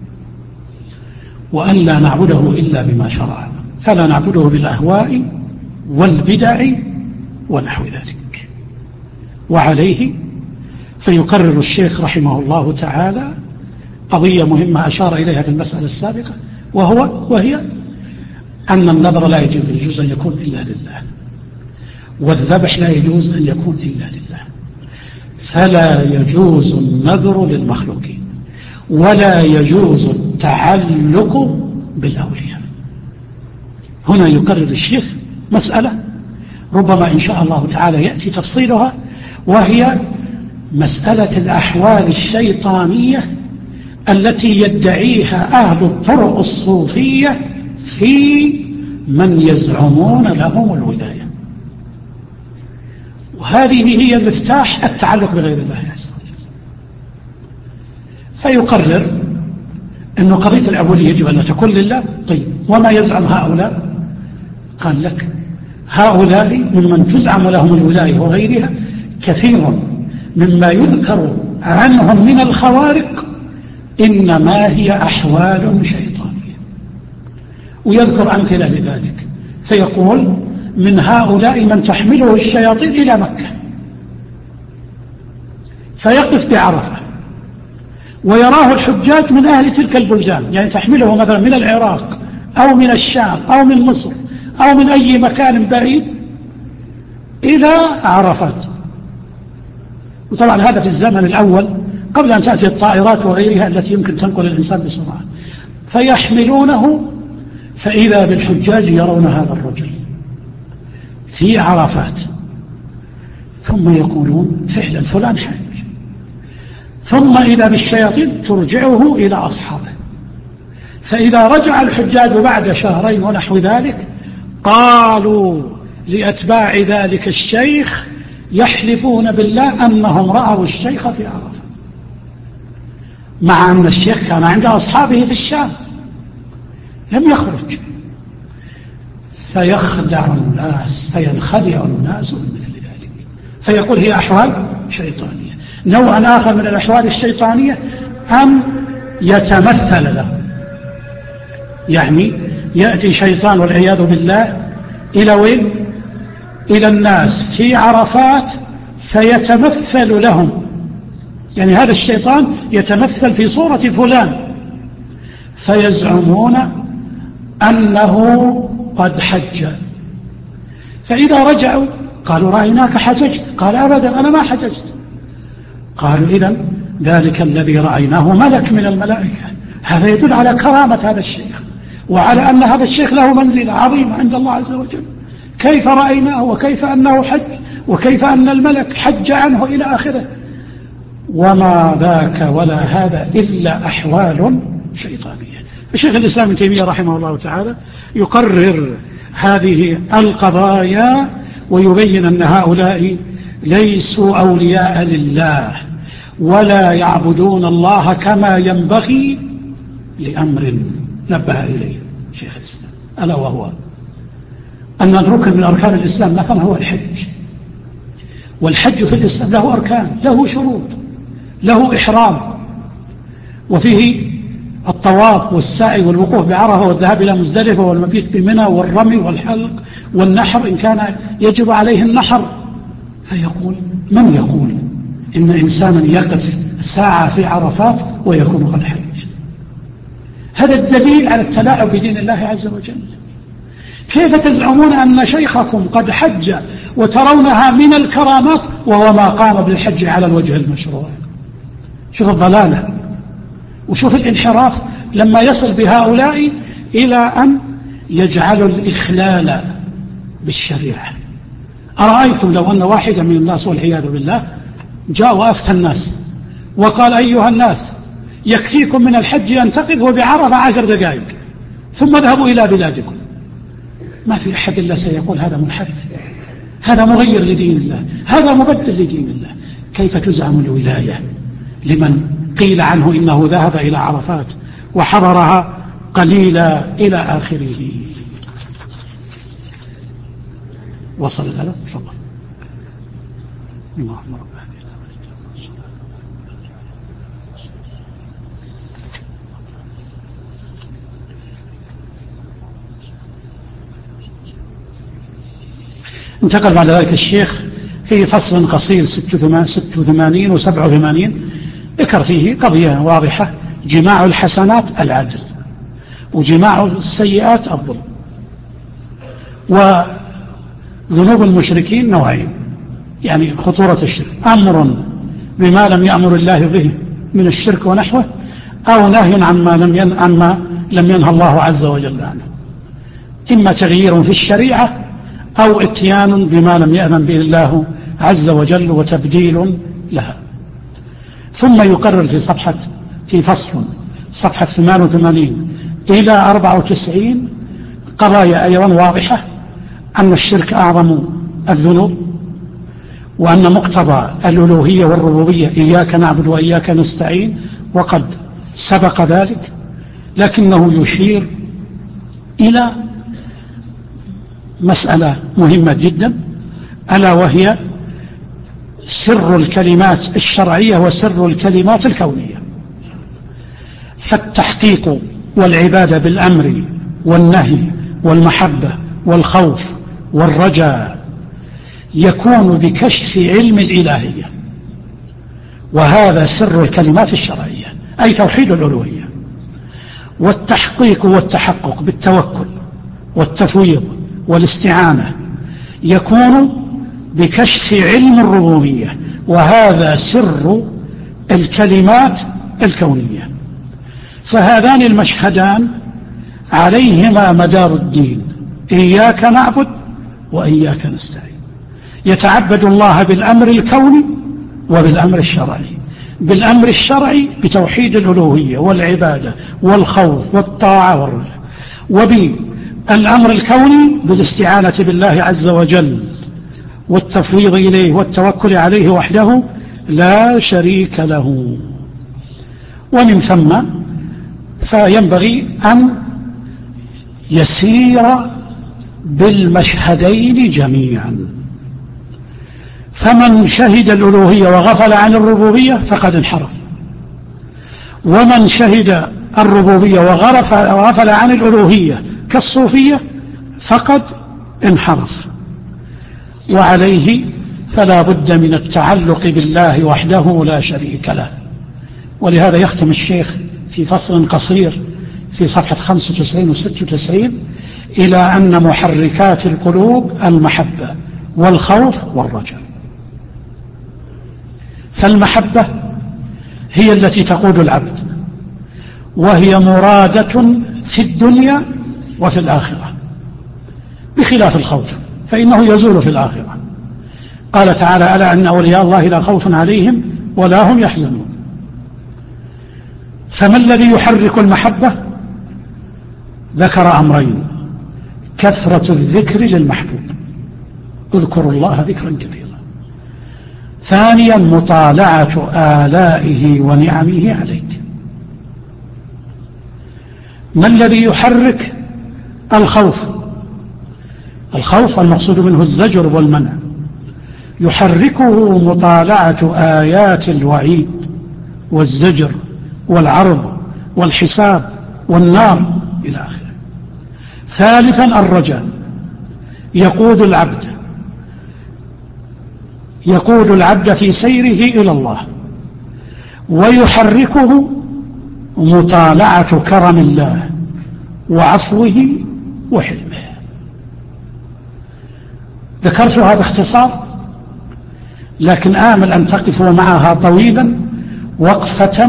وأن لا نعبده إلا بما شرع، فلا نعبده بالأهواء والبدع ونحو ذلك. وعليه فيقرر الشيخ رحمه الله تعالى قضية مهمة أشار إليها في المسألة السابقة، وهي أن النذر لا يجوز أن يكون إلا لله، والذبح لا يجوز أن يكون إلا لله، فلا يجوز النذر للمخلوقين، ولا يجوز التعلق بالأولياء. هنا يقرر الشيخ مسألة ربما إن شاء الله تعالى يأتي تفصيلها، وهي مسألة الأحوال الشيطانية التي يدعيها أهل الطرق الصوفية في من يزعمون لهم الولاية، وهذه هي مفتاح التعلق بغير الله عز وجل. فيقرر أن قضية العبودية يجب أن تكون لله. طيب، وما يزعم هؤلاء؟ قال لك: هؤلاء ممن تزعم لهم الولاية وغيرها كثير مما يذكر عنهم من الخوارق إنما هي أحوال شيطانية، ويذكر أمثلة لذلك. فيقول: من هؤلاء من تحمله الشياطين إلى مكة فيقف بعرفة ويراه الحجاج من أهل تلك البلدان، يعني تحمله مثلا من العراق أو من الشام أو من مصر أو من أي مكان بعيد إلى عرفات. وطبعا هذا في الزمن الأول قبل أن تأتي الطائرات وغيرها التي يمكن تنقل الإنسان بسرعة. فيحملونه فإذا بالحجاج يرون هذا الرجل في عرفات، ثم يقولون: فعلا فلان حج. ثم إذا بالشياطين ترجعه إلى أصحابه، فإذا رجع الحجاج بعد شهرين ونحو ذلك قالوا لأتباع ذلك الشيخ يحلفون بالله أنهم رأوا الشيخ في عرفة، مع أن الشيخ كان عند أصحابه في الشام لم يخرج. فيخدع الناس، فينخدع الناس من مثل ذلك، فيقول: هي أحوال شيطانية. نوع آخر من الأحوال الشيطانية أن يتمثل له، يعني يأتي شيطان والعياذ بالله إلى وين؟ إلى الناس في عرفات فيتمثل لهم، يعني هذا الشيطان يتمثل في صورة فلان، فيزعمون أنه قد حج. فإذا رجعوا قالوا: رأيناك حججت. قال: أبدا، أنا ما حججت. قالوا: إذن ذلك الذي رأيناه ملك من الملائكة. هذا يدل على كرامة هذا الشيخ، وعلى أن هذا الشيخ له منزلة عظيمة عند الله عز وجل. كيف رأيناه، وكيف أنه حج، وكيف أن الملك حج عنه إلى آخره. وما ذاك ولا هذا إلا أحوال شيطانية. الشيخ الإسلام ابن تيمية رحمه الله تعالى يقرر هذه القضايا ويبين أن هؤلاء ليسوا أولياء لله ولا يعبدون الله كما ينبغي لأمر نبه إليه شيخ الإسلام، ألا وهو أن الركن من أركان الإسلام مثلا هو الحج، والحج في الإسلام له أركان، له شروط، له إحرام، وفيه الطواف والسعي والوقوف بعرفة والذهاب إلى مزدلفة والمبيت بمنى والرمي والحلق والنحر إن كان يجب عليه النحر. فيقول من يقول إن إنسانا يقف ساعة في عرفات ويكون قد حج؟ هذا الدليل على التلاعب بدين الله عز وجل. كيف تزعمون أن شيخكم قد حج وترونها من الكرامات وهو ما قام بالحج على الوجه المشروع؟ شوف الضلالة وشوف الانحراف لما يصل بهؤلاء إلى أن يجعلوا الإخلال بالشريعة. أرأيتم لو أن واحدا من الناس والعياذ بالله جاء وأفتى الناس وقال أيها الناس يكفيكم من الحج أن تقفوا بعرفة 10 دقائق ثم اذهبوا إلى بلادكم، ما في أحد إلا سيقول هذا منحرف، هذا مغير لدين الله، هذا مبدل لدين الله. كيف تزعم الولاية لمن قيل عنه إنه ذهب إلى عرفات وحضرها قليلا إلى آخره؟ وصل هذا؟ تفضل. اللهم رب انتقل بعد ذلك الشيخ في فصل قصير 86 و87 ذكر فيه قضية واضحة: جماع الحسنات العدل، وجماع السيئات الظلم، وذنوب المشركين نوعين، يعني خطورة الشرك: أمر بما لم يأمر الله به من الشرك ونحوه، أو نهي عما لم ينهى الله عز وجل عنه، إما تغيير في الشريعة أو اتيان بما لم يأذن به الله عز وجل وتبديل لها. ثم يقرر في فصل صفحة 88 إلى 94 قضايا أيضا واضحة: أن الشرك أعظم الذنوب، وأن مقتضى الألوهية والربوبية إياك نعبد وإياك نستعين وقد سبق ذلك، لكنه يشير إلى مسألة مهمة جدا، ألا وهي سر الكلمات الشرعية وسر الكلمات الكونية. فالتحقيق والعبادة بالأمر والنهي والمحبة والخوف والرجاء يكون بكشف علم الإلهية، وهذا سر الكلمات الشرعية أي توحيد الألوهية. والتحقيق والتحقق بالتوكل والتفويض والاستعانة يكون بكشف علم الربوبية، وهذا سر الكلمات الكونية. فهذان المشهدان عليهما مدار الدين: إياك نعبد وإياك نستعين. يتعبد الله بالأمر الكوني وبالأمر الشرعي. بالأمر الشرعي بتوحيد الألوهية والعبادة والخوف والطاعة والرجاء، وبالأمر الكوني بالاستعانة بالله عز وجل والتفويض إليه والتوكل عليه وحده لا شريك له. ومن ثم فينبغي أن يسير بالمشهدين جميعا. فمن شهد الألوهية وغفل عن الربوبية فقد انحرف، ومن شهد الربوبية وغفل عن الألوهية كالصوفية فقد انحرف. وعليه فلا بد من التعلق بالله وحده لا شريك له. ولهذا يختم الشيخ في فصل قصير في صفحة 95 و 96 إلى أن محركات القلوب المحبة والخوف والرجاء. فالمحبة هي التي تقود العبد، وهي مرادة في الدنيا وفي الآخرة، بخلاف الخوف فإنه يزول في الآخرة. قال تعالى: ألا أن أولياء الله لا خوف عليهم ولا هم يحزنون. فما الذي يحرك المحبة؟ ذكر أمرين: كثرة الذكر للمحبوب، اذكروا الله ذكرا كثيرا. ثانيا مطالعة آلائه ونعمه عليك. ما الذي يحرك الخوف؟ الخوف المقصود منه الزجر والمنع، يحركه مطالعة آيات الوعيد والزجر والعرض والحساب والنار إلى آخره. ثالثا الرجاء، يقود العبد في سيره إلى الله، ويحركه مطالعة كرم الله وعفوه وحلمه. ذكرتها باختصار، لكن آمل أن تقفوا معها طويلا وقفة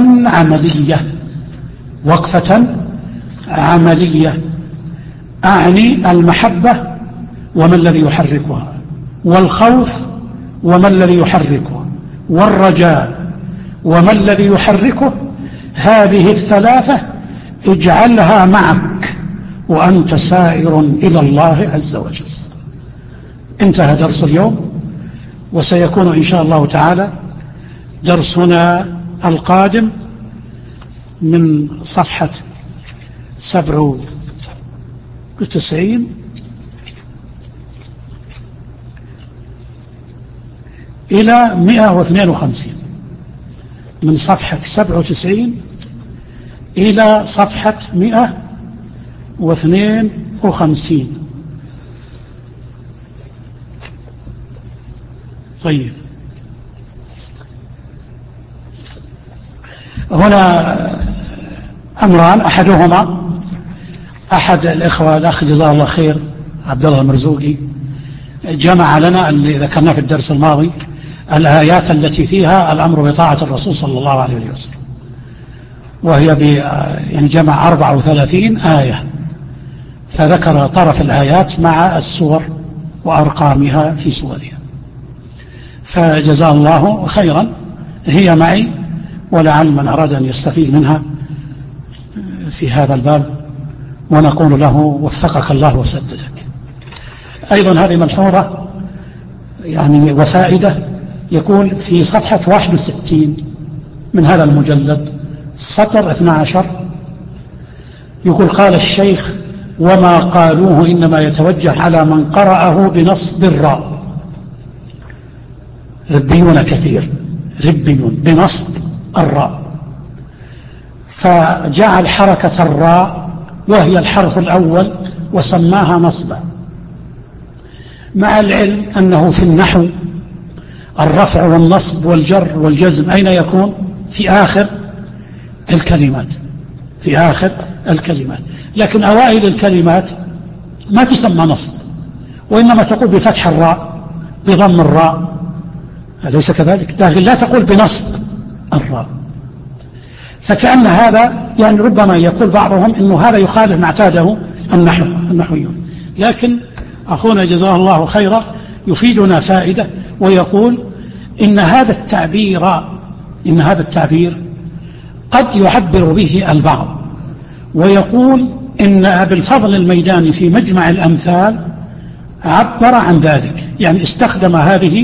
عملية. أعني المحبة وما الذي يحركها، والخوف وما الذي يحركه، والرجاء وما الذي يحركه. هذه الثلاثة اجعلها معك وأنت سائر إلى الله عز وجل. انتهى درس اليوم، وسيكون إن شاء الله تعالى درسنا القادم من صفحة 97 إلى 152، من صفحة 97 إلى صفحة 152. طيب، هنا أمران، أحدهما أحد الإخوة الأخ جزاه الله خير عبد الله المرزوقي جمع لنا اللي ذكرناه في الدرس الماضي، الآيات التي فيها الأمر بطاعة الرسول صلى الله عليه وسلم، وهي يعني جمع 34 آية، فذكر طرف الآيات مع السور وأرقامها في سورها، فجزاه الله خيرا. هي معي، ولعل من أراد أن يستفيد منها في هذا الباب، ونقول له وفقك الله وسددك. أيضا هذه ملحوظة يعني وفائدة، يقول في صفحة 61 من هذا المجلد سطر 12، يقول قال الشيخ: وما قالوه إنما يتوجه على من قرأه بنصب الراء. ربيون كثير، ربيون بنصب الراء، فجعل حركة الراء وهي الحرف الأول وسماها نصبا، مع العلم أنه في النحو الرفع والنصب والجر والجزم أين يكون؟ في آخر الكلمات، لكن أوائل الكلمات ما تسمى نصب، وإنما تقول بفتح الراء بضم الراء، أليس كذلك؟ لكن لا تقول بنصب الراء. فكأن هذا يعني ربما يقول بعضهم إنه هذا يخالف ما اعتاده النحويون، لكن أخونا جزاه الله خيرا يفيدنا فائدة، ويقول إن هذا التعبير قد يعبر به البعض، ويقول إن أبي الفضل الميداني في مجمع الأمثال عبر عن ذلك، يعني استخدم هذه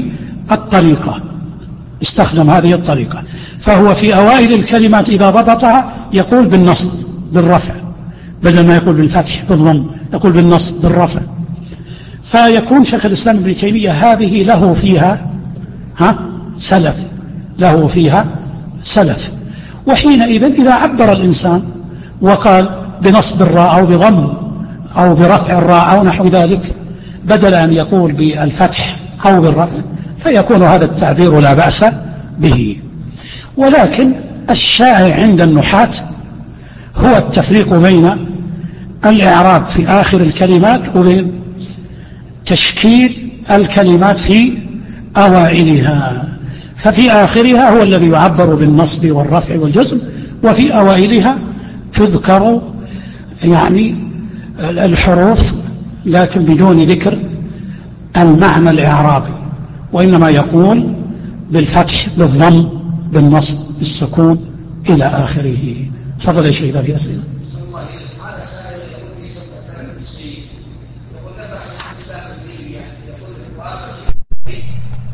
الطريقة، فهو في أوائل الكلمات إذا ضبطها يقول بالنصب بالرفع، بدل ما يقول بالفتح بالضم يقول بالنصب بالرفع. فيكون شيخ الإسلام ابن تيمية هذه له فيها سلف، وحينئذ إذا عبر الإنسان وقال بنصب الراء أو بضم أو برفع الراء أو نحو ذلك، بدل أن يقول بالفتح أو بالرفع، فيكون هذا التعبير لا بأس به. ولكن الشائع عند النحاة هو التفريق بين الإعراب في آخر الكلمات وبين تشكيل الكلمات في أوائلها، ففي آخرها هو الذي يعبر بالنصب والرفع والجزم، وفي أوائلها تذكر يعني الحروف لكن بدون ذكر المعنى الإعرابي، وإنما يقول بالفتح بالضم بالنصب بالسكون إلى آخره. تفضل يا شيخ في أسئلة.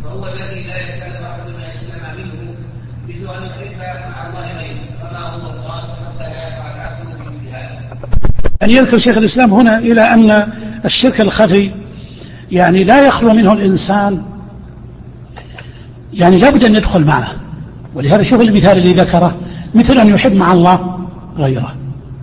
وهو الذي لا يكاد أحدنا يسلم منه بدون أن يحب مع الله غيره، فما هو الله حتى لا يفعل عبده من هذا. يعني يذكر شيخ الإسلام هنا إلى أن الشرك الخفي يعني لا يخلو منه الإنسان، يعني لا بد أن يدخل معه. ولهذا شوف المثال الذي ذكره، مثل أن يحب مع الله غيره.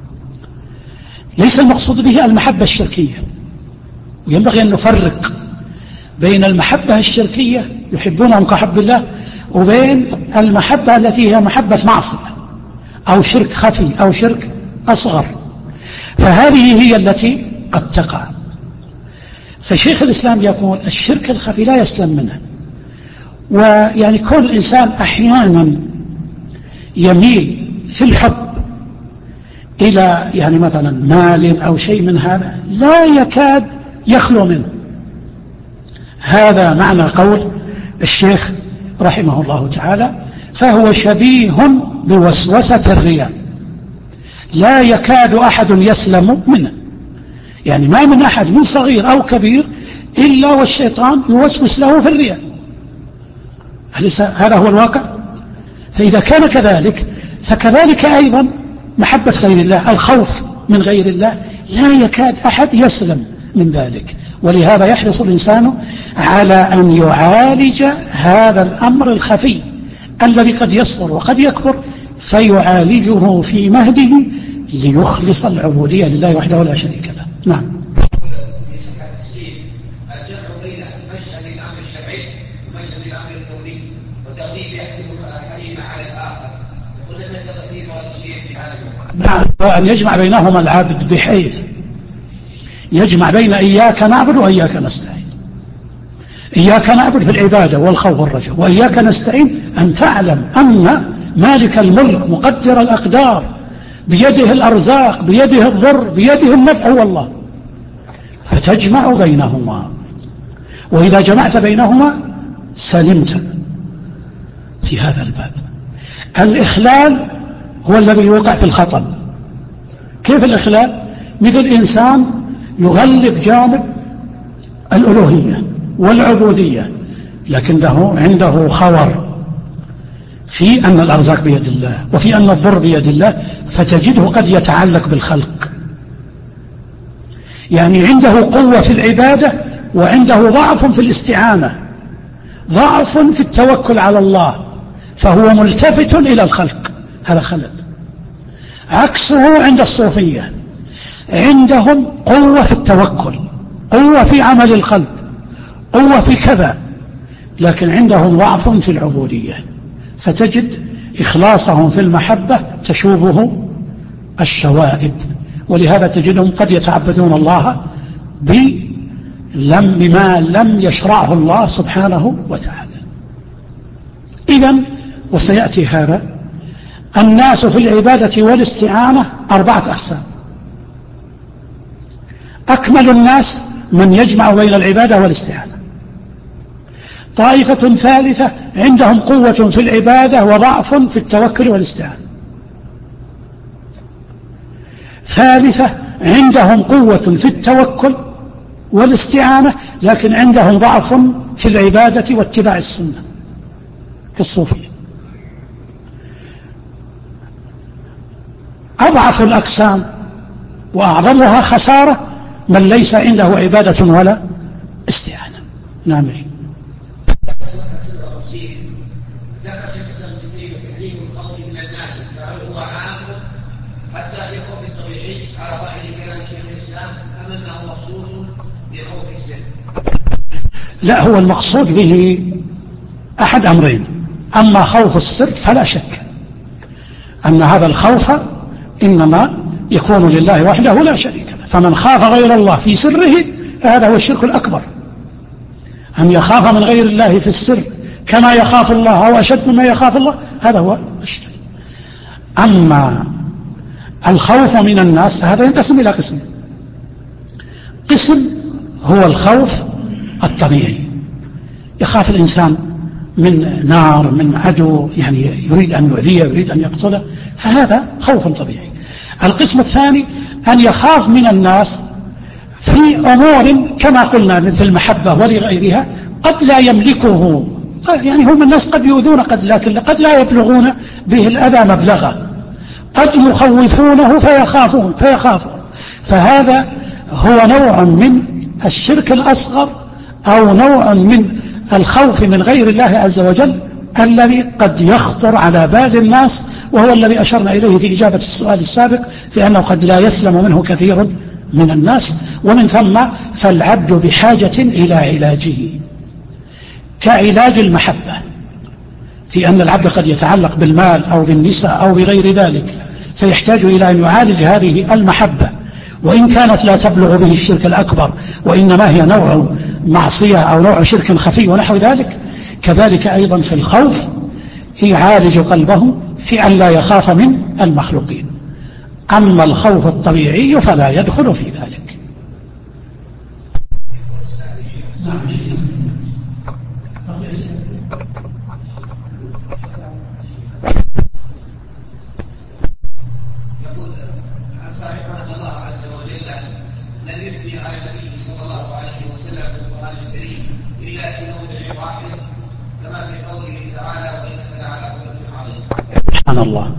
ليس المقصود به المحبة الشركية، وينبغي أن نفرق بين المحبة الشركية يحبونهم كحب الله، وبين المحبة التي هي محبة معصية أو شرك خفي أو شرك أصغر، فهذه هي التي قد تقع. فشيخ الإسلام يقول الشرك الخفي لا يسلم منه. ويعني كل الإنسان أحيانا يميل في الحب إلى يعني مثلا مال أو شيء من هذا لا يكاد يخلو منه. هذا معنى قول الشيخ رحمه الله تعالى: فهو شبيه بوسوسة الرياء، لا يكاد أحد يسلم منه. يعني ما من أحد من صغير أو كبير إلا والشيطان يوسوس له في الرياء. هذا هو الواقع. فإذا كان كذلك فكذلك أيضا محبة غير الله، الخوف من غير الله، لا يكاد أحد يسلم من ذلك. ولهذا يحرص الإنسان على أن يعالج هذا الأمر الخفي الذي قد يصغر وقد يكبر، فيعالجه في مهده ليخلص العبودية لله وحده لا شريك له. نعم. الجمع بين مشهد الأمر الشرعي ومشهد الأمر الكوني، وتغليب يحكم الحليم على الآخر، يقول لنا التغليب والتشريع في هذا المعنى. نعم، وأن يجمع بينهما العبد بحيث يجمع بين إياك نعبد وإياك نستعين. إياك نعبد في العبادة والخوف والرجاء، وإياك نستعين أن تعلم أن مالك الملك مقدر الأقدار بيده الأرزاق بيده الضر بيده النفع هو الله، فتجمع بينهما. وإذا جمعت بينهما سلمت في هذا الباب. الإخلال هو الذي يوقع في الخطأ. كيف الإخلال؟ مثل إنسان يغلب جانب الألوهية والعبودية، لكن عنده خور في أن الأرزاق بيد الله وفي أن الضر بيد الله، فتجده قد يتعلق بالخلق. يعني عنده قوة في العبادة وعنده ضعف في الاستعانة، ضعف في التوكل على الله، فهو ملتفت إلى الخلق. هذا خلل. عكسه عند الصوفية، عندهم قوة في التوكل، قوة في عمل القلب، قوة في كذا، لكن عندهم ضعف في العبودية، فتجد إخلاصهم في المحبة تشوبه الشوائب. ولهذا تجدهم قد يتعبدون الله بما لم يشرعه الله سبحانه وتعالى. إذن وسيأتي هذا، الناس في العبادة والاستعانة 4 أقسام. أكمل الناس من يجمع بين العبادة والاستعانة. طائفة ثالثة عندهم قوة في العبادة وضعف في التوكل والاستعانة. ثالثة عندهم قوة في التوكل والاستعانة، لكن عندهم ضعف في العبادة واتباع السنة كالصوفية. أضعف الأقسام وأعظمها خسارة من ليس عنده عبادة ولا استعانة. نعم. لا، هو المقصود به أحد أمرين: أما خوف السر فلا شك أن هذا الخوف إنما يكون لله وحده لا شريك له. فمن خاف غير الله في سره هذا هو الشرك الأكبر. أن يخاف من غير الله في السر كما يخاف الله أو أشد مما يخاف الله، هذا هو الشرك. أما الخوف من الناس هذا ينقسم إلى قسم. قسم هو الخوف الطبيعي، يخاف الإنسان من نار، من عدو، يعني يريد أن يؤذيه، يريد أن يقتله، فهذا خوف طبيعي. القسم الثاني أن يخاف من الناس في أمور كما قلنا مثل المحبة ولغيرها قد لا يملكه يعني هم الناس قد يؤذون لكن قد لا يبلغون به الأذى مبلغا، قد يخوفونه فيخافون. فهذا هو نوع من الشرك الأصغر أو نوع من الخوف من غير الله عز وجل الذي قد يخطر على بال الناس، وهو الذي أشرنا إليه في إجابة السؤال السابق في أنه قد لا يسلم منه كثير من الناس. ومن ثم فالعبد بحاجة إلى علاجه كعلاج المحبة، في أن العبد قد يتعلق بالمال أو بالنساء أو بغير ذلك، فيحتاج إلى أن يعالج هذه المحبة، وإن كانت لا تبلغ به الشرك الأكبر وإنما هي نوع معصية أو نوع شرك خفي ونحو ذلك. كذلك أيضا في الخوف يعالج قلبه في أن لا يخاف من المخلوقين. أما الخوف الطبيعي فلا يدخل في ذلك. سبحان الله.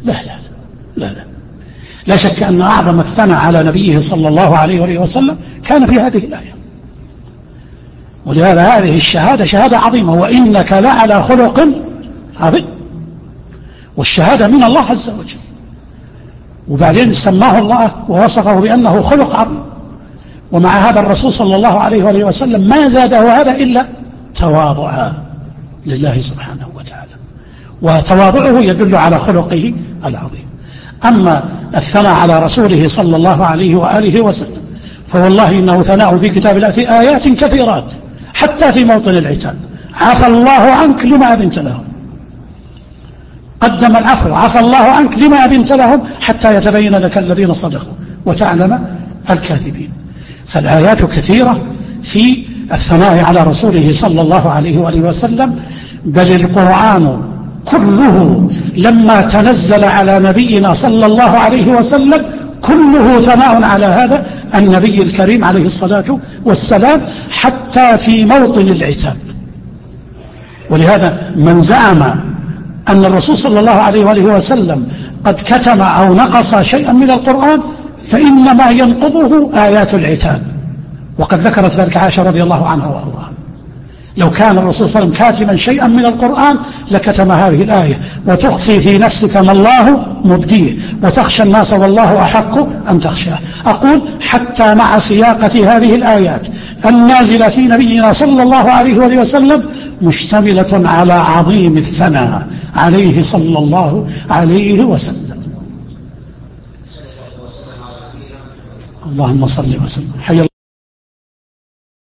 لا شك أن أعظم الثناء على نبيه صلى الله عليه وسلم كان في هذه الآية، ولهذا هذه الشهادة شهادة عظيمة، وإنك لعلى خلق عظيم، والشهادة من الله عز وجل، وبعدين سماه الله ووصفه بأنه خلق عظيم. ومع هذا الرسول صلى الله عليه وسلم ما زاده هذا إلا تواضعا لله سبحانه وتعالى، وتواضعه يدل على خلقه العظيم. أما الثناء على رسوله صلى الله عليه وآله وسلم فوالله إنه ثناء في كتاب الله في آيات كثيرات، حتى في موطن العتاب: عفى الله عنك لما أذنت لهم. قدم العفو: عفى الله عنك لما أذنت لهم حتى يتبين لك الذين صدقوا وتعلم الكاذبين. فالآيات كثيرة في الثناء على رسوله صلى الله عليه وآله وسلم، بل القرآن كله لما تنزل على نبينا صلى الله عليه وسلم كله ثناء على هذا النبي الكريم عليه الصلاة والسلام، حتى في موطن العتاب. ولهذا من زعم أن الرسول صلى الله عليه وآله وسلم قد كتم أو نقص شيئا من القرآن فإنما ينقضه آيات العتاب، وقد ذكرت ذلك عائشة رضي الله عنها وأرضاها. لو كان الرسول صلى الله عليه وسلم كاتما شيئا من القرآن لكتم هذه الآية: وتخفي في نفسك ما الله مبديه وتخشى الناس والله أحق أن تخشاه. أقول حتى مع سياقة هذه الآيات النازلة في نبينا صلى الله عليه وسلم مشتملة على عظيم الثناء عليه صلى الله عليه وسلم. اللهم صل وسلم. حي